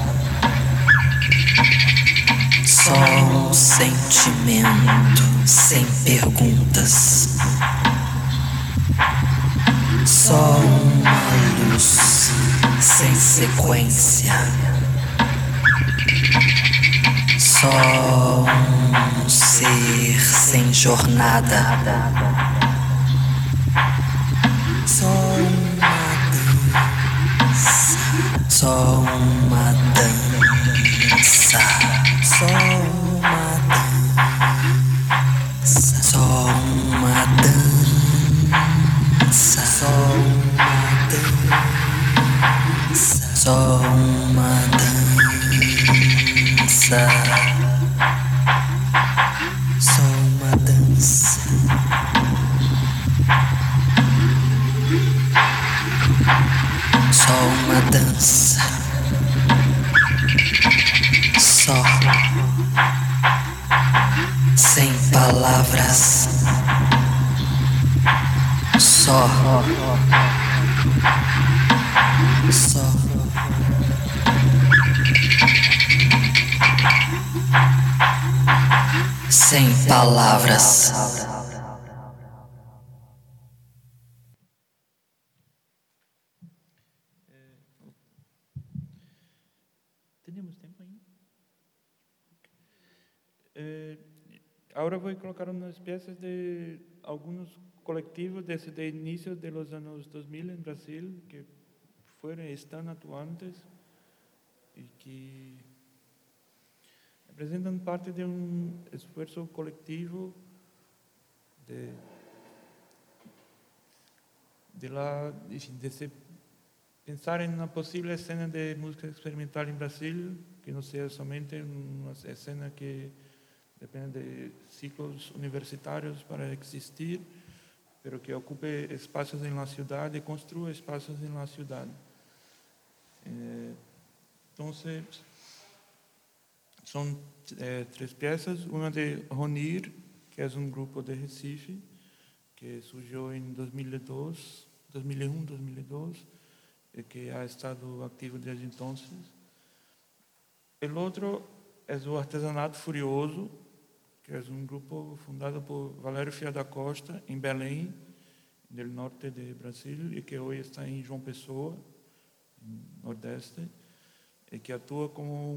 só um sentimento, sem perguntas, só uma luz, sem sequência, só um ser sem jornada, só uma dança, só uma dança, só uma dança, só uma dança, só uma dança, só uma dança. Só uma dança, só, sem palavras, só, sem palavras. Agora vou colocar umas peças de alguns coletivos desde início dos anos 2000 em Brasil, que estão atuantes e que representam parte de esforço coletivo de se pensar em uma possível cena de música experimental em Brasil, que não seja somente uma cena que depende de ciclos universitários para existir, mas que ocupe espaços na cidade e construa espaços na cidade. Então, são três peças. Uma de Ronir, que é grupo de Recife, que surgiu em 2001, 2002, e que ha estado ativo desde então. O outro é o Artesanato Furioso, que es un grupo fundado por Valério Fiat da Costa en Belém, del norte de Brasil, y que hoy está en João Pessoa, en Nordeste, y que actúa como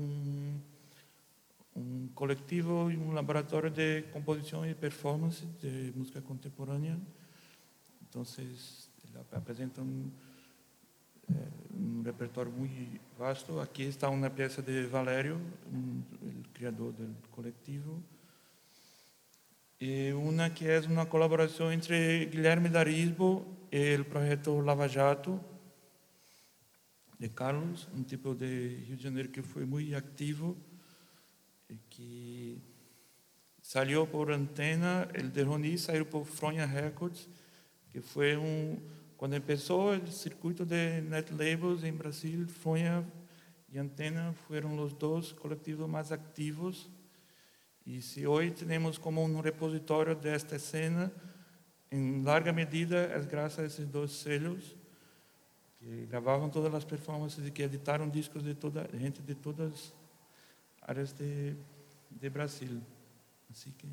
un colectivo y un laboratorio de composición y performance de música contemporánea. Entonces, presenta un repertorio muy vasto. Aquí está una pieza de Valério, el creador del colectivo, y una que es una colaboración entre Guilherme Darisbo y el proyecto Lava Jato de Carlos, un tipo de Rio de Janeiro que fue muy activo y que salió por Antena, el de Rony salió por Fronha Records, que fue cuando empezó el circuito de net labels en Brasil, Fronha y Antena fueron los dos colectivos más activos. Y si hoy tenemos como un repositorio de esta escena, en larga medida es gracias a esos dos sellos que grababan todas las performances y que editaron discos de gente de todas áreas de Brasil. Así que...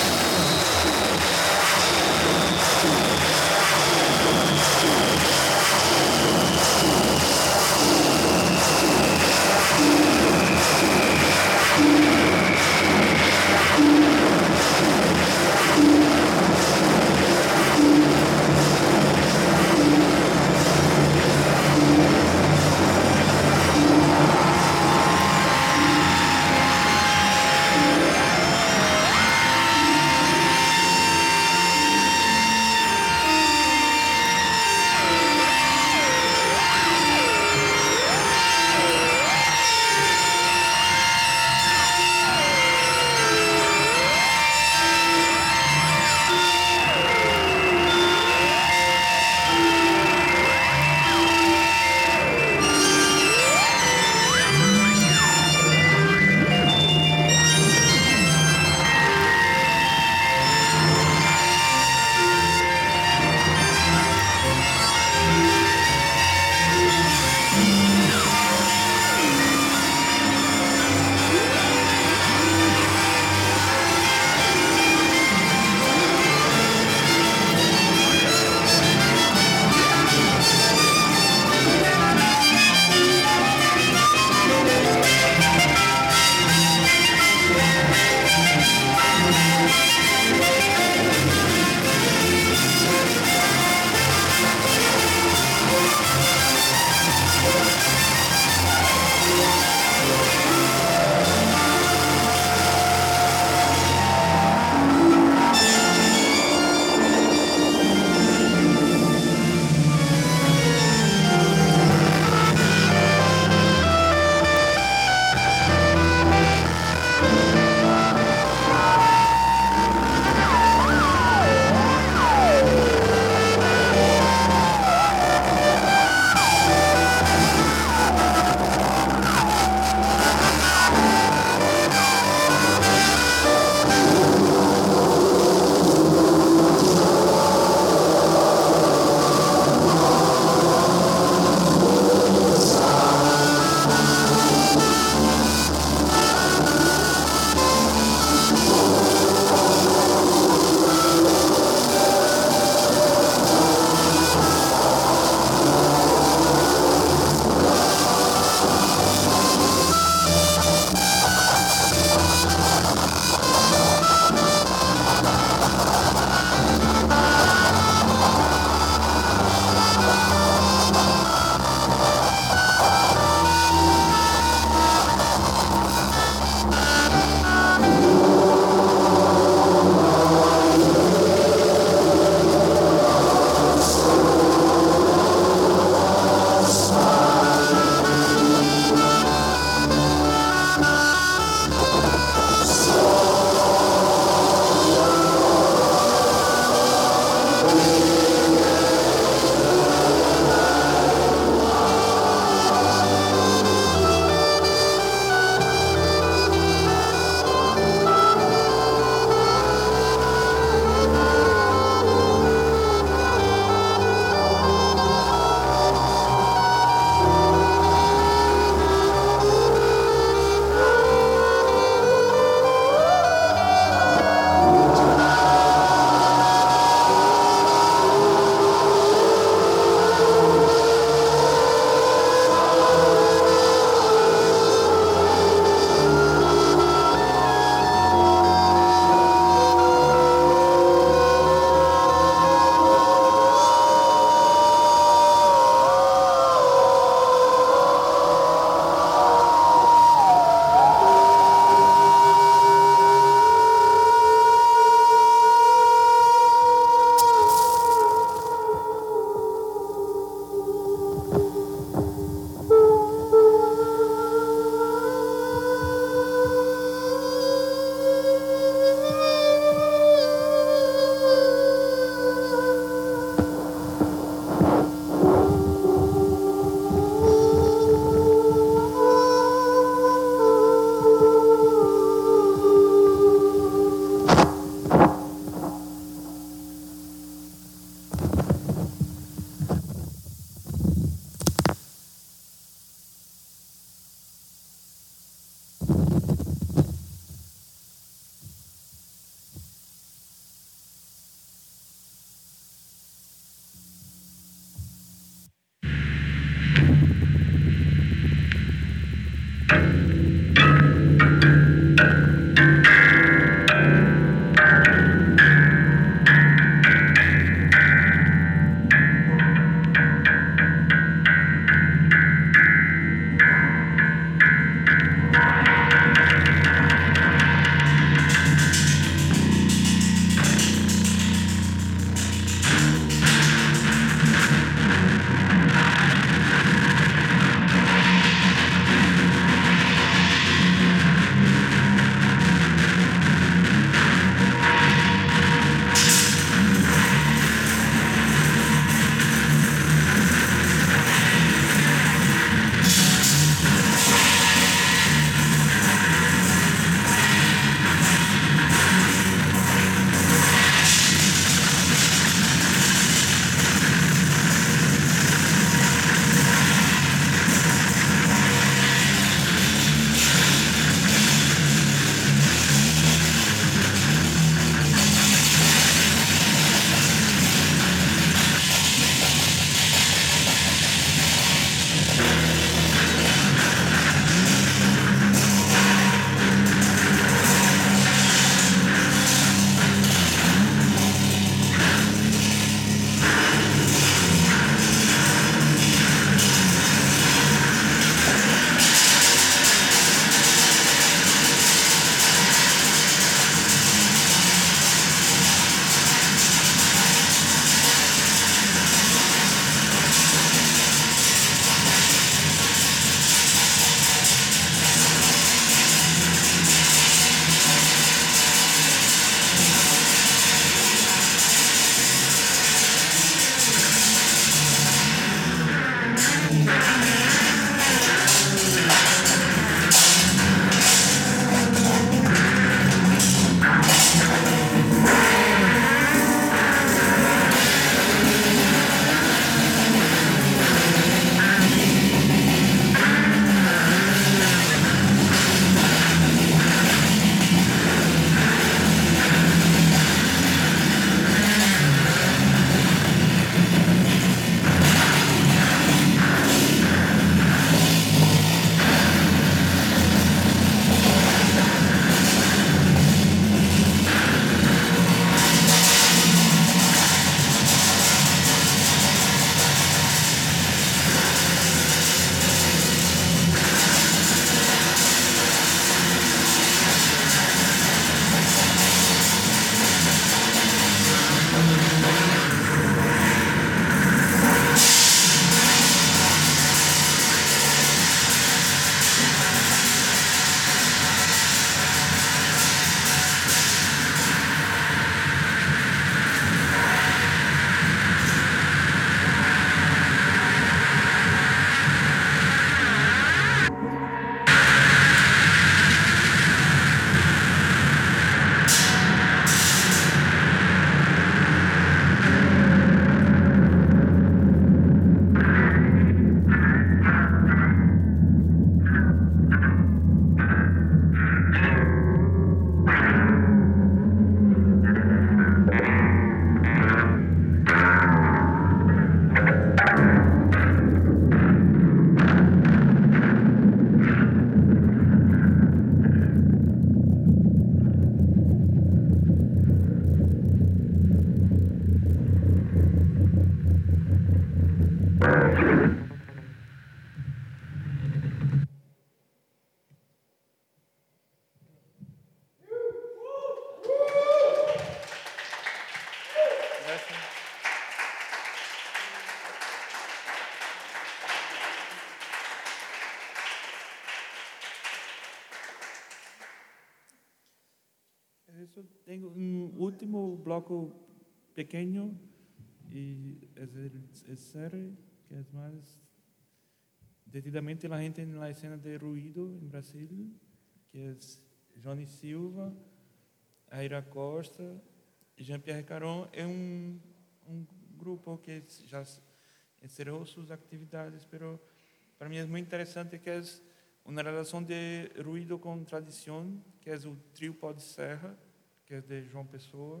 Eso tengo un último bloco pequeño y es el cierre, que es más detidamente la gente en la escena de ruido en Brasil, que es Johnny Silva, Aira Costa y Jean-Pierre Caron. Es un grupo que ya encerró sus actividades, pero para mí es muy interesante que es una relación de ruido con tradición, que es el trio Pó de Serra, que es de João Pessoa,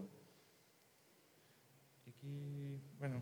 y que, bueno,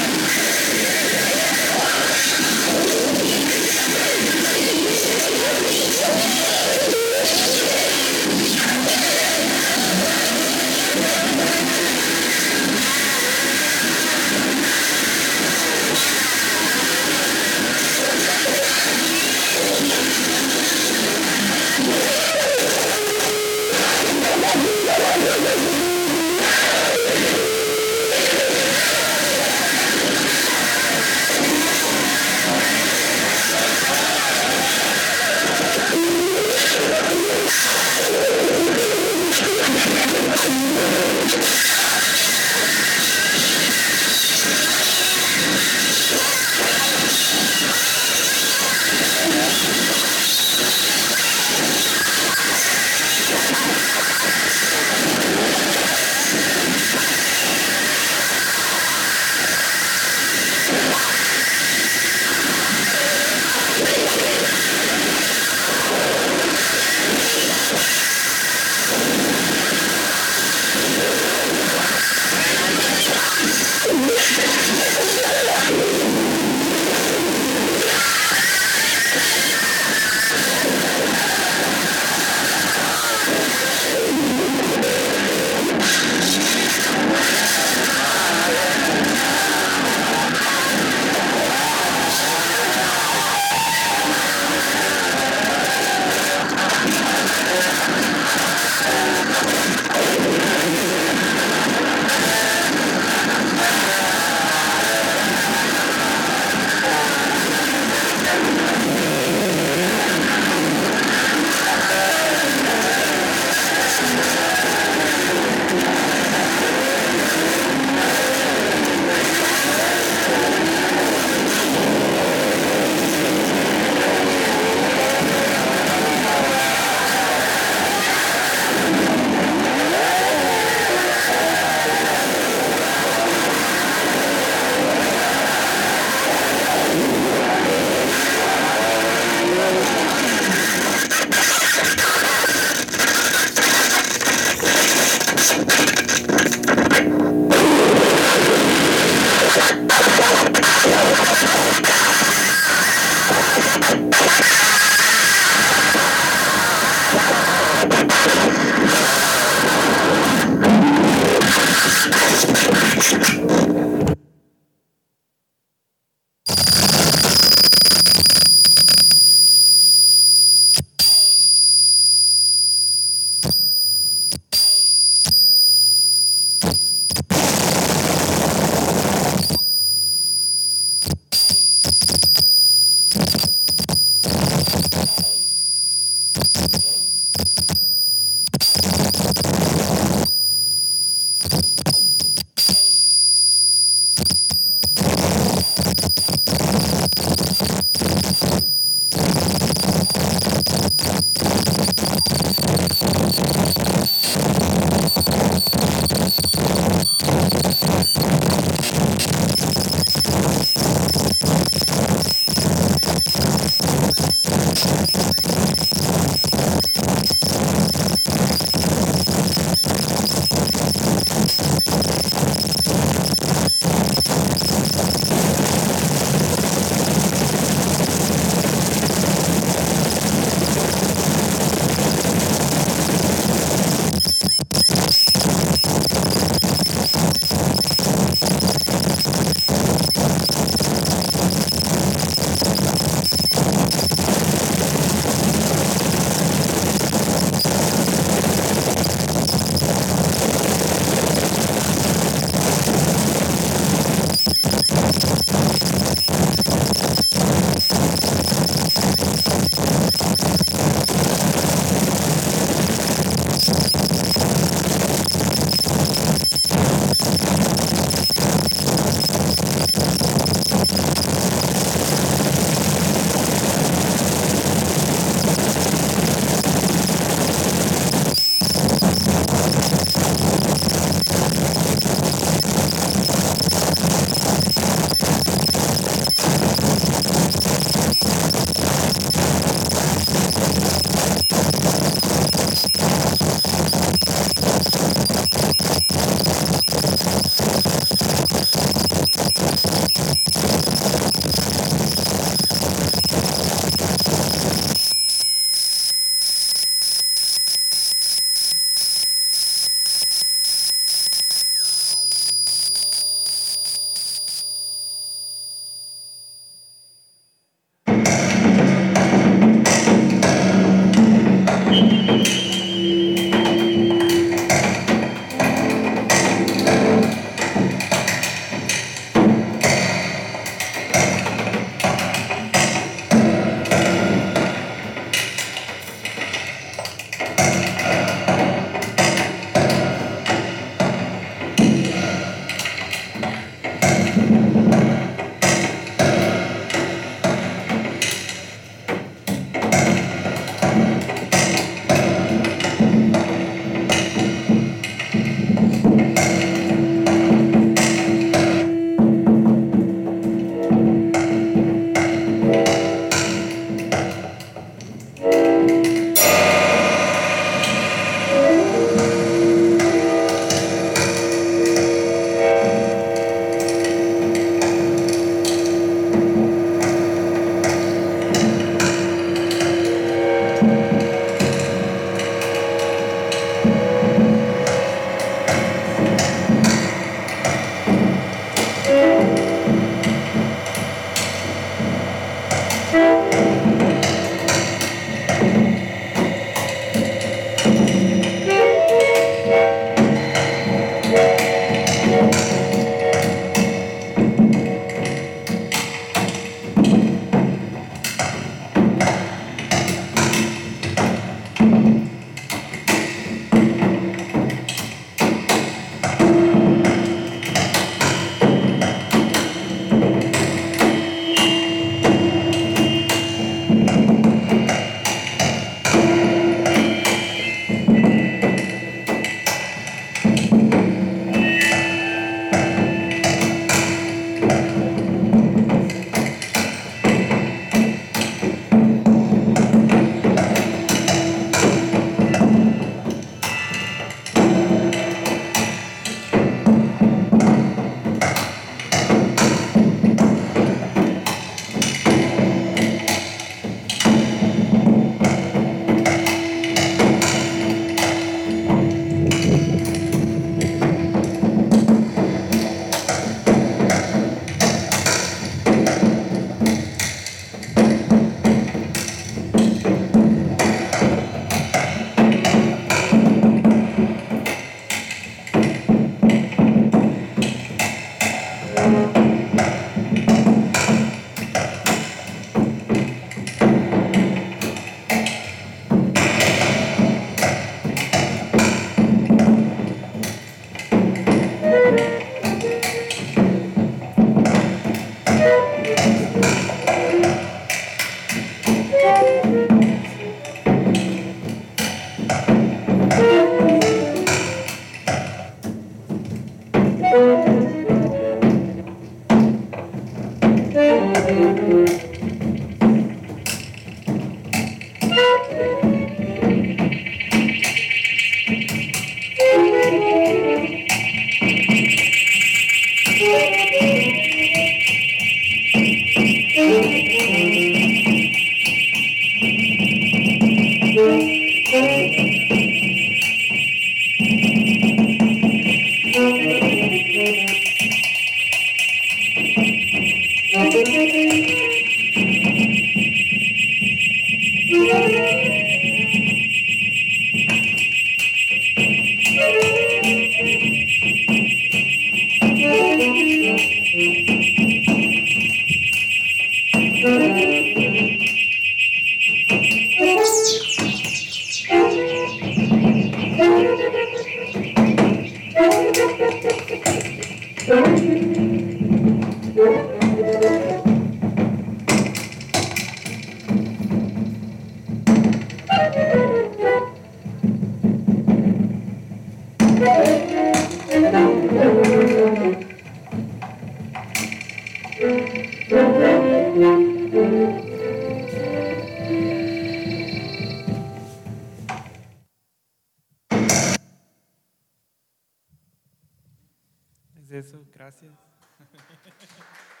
Es eso, gracias.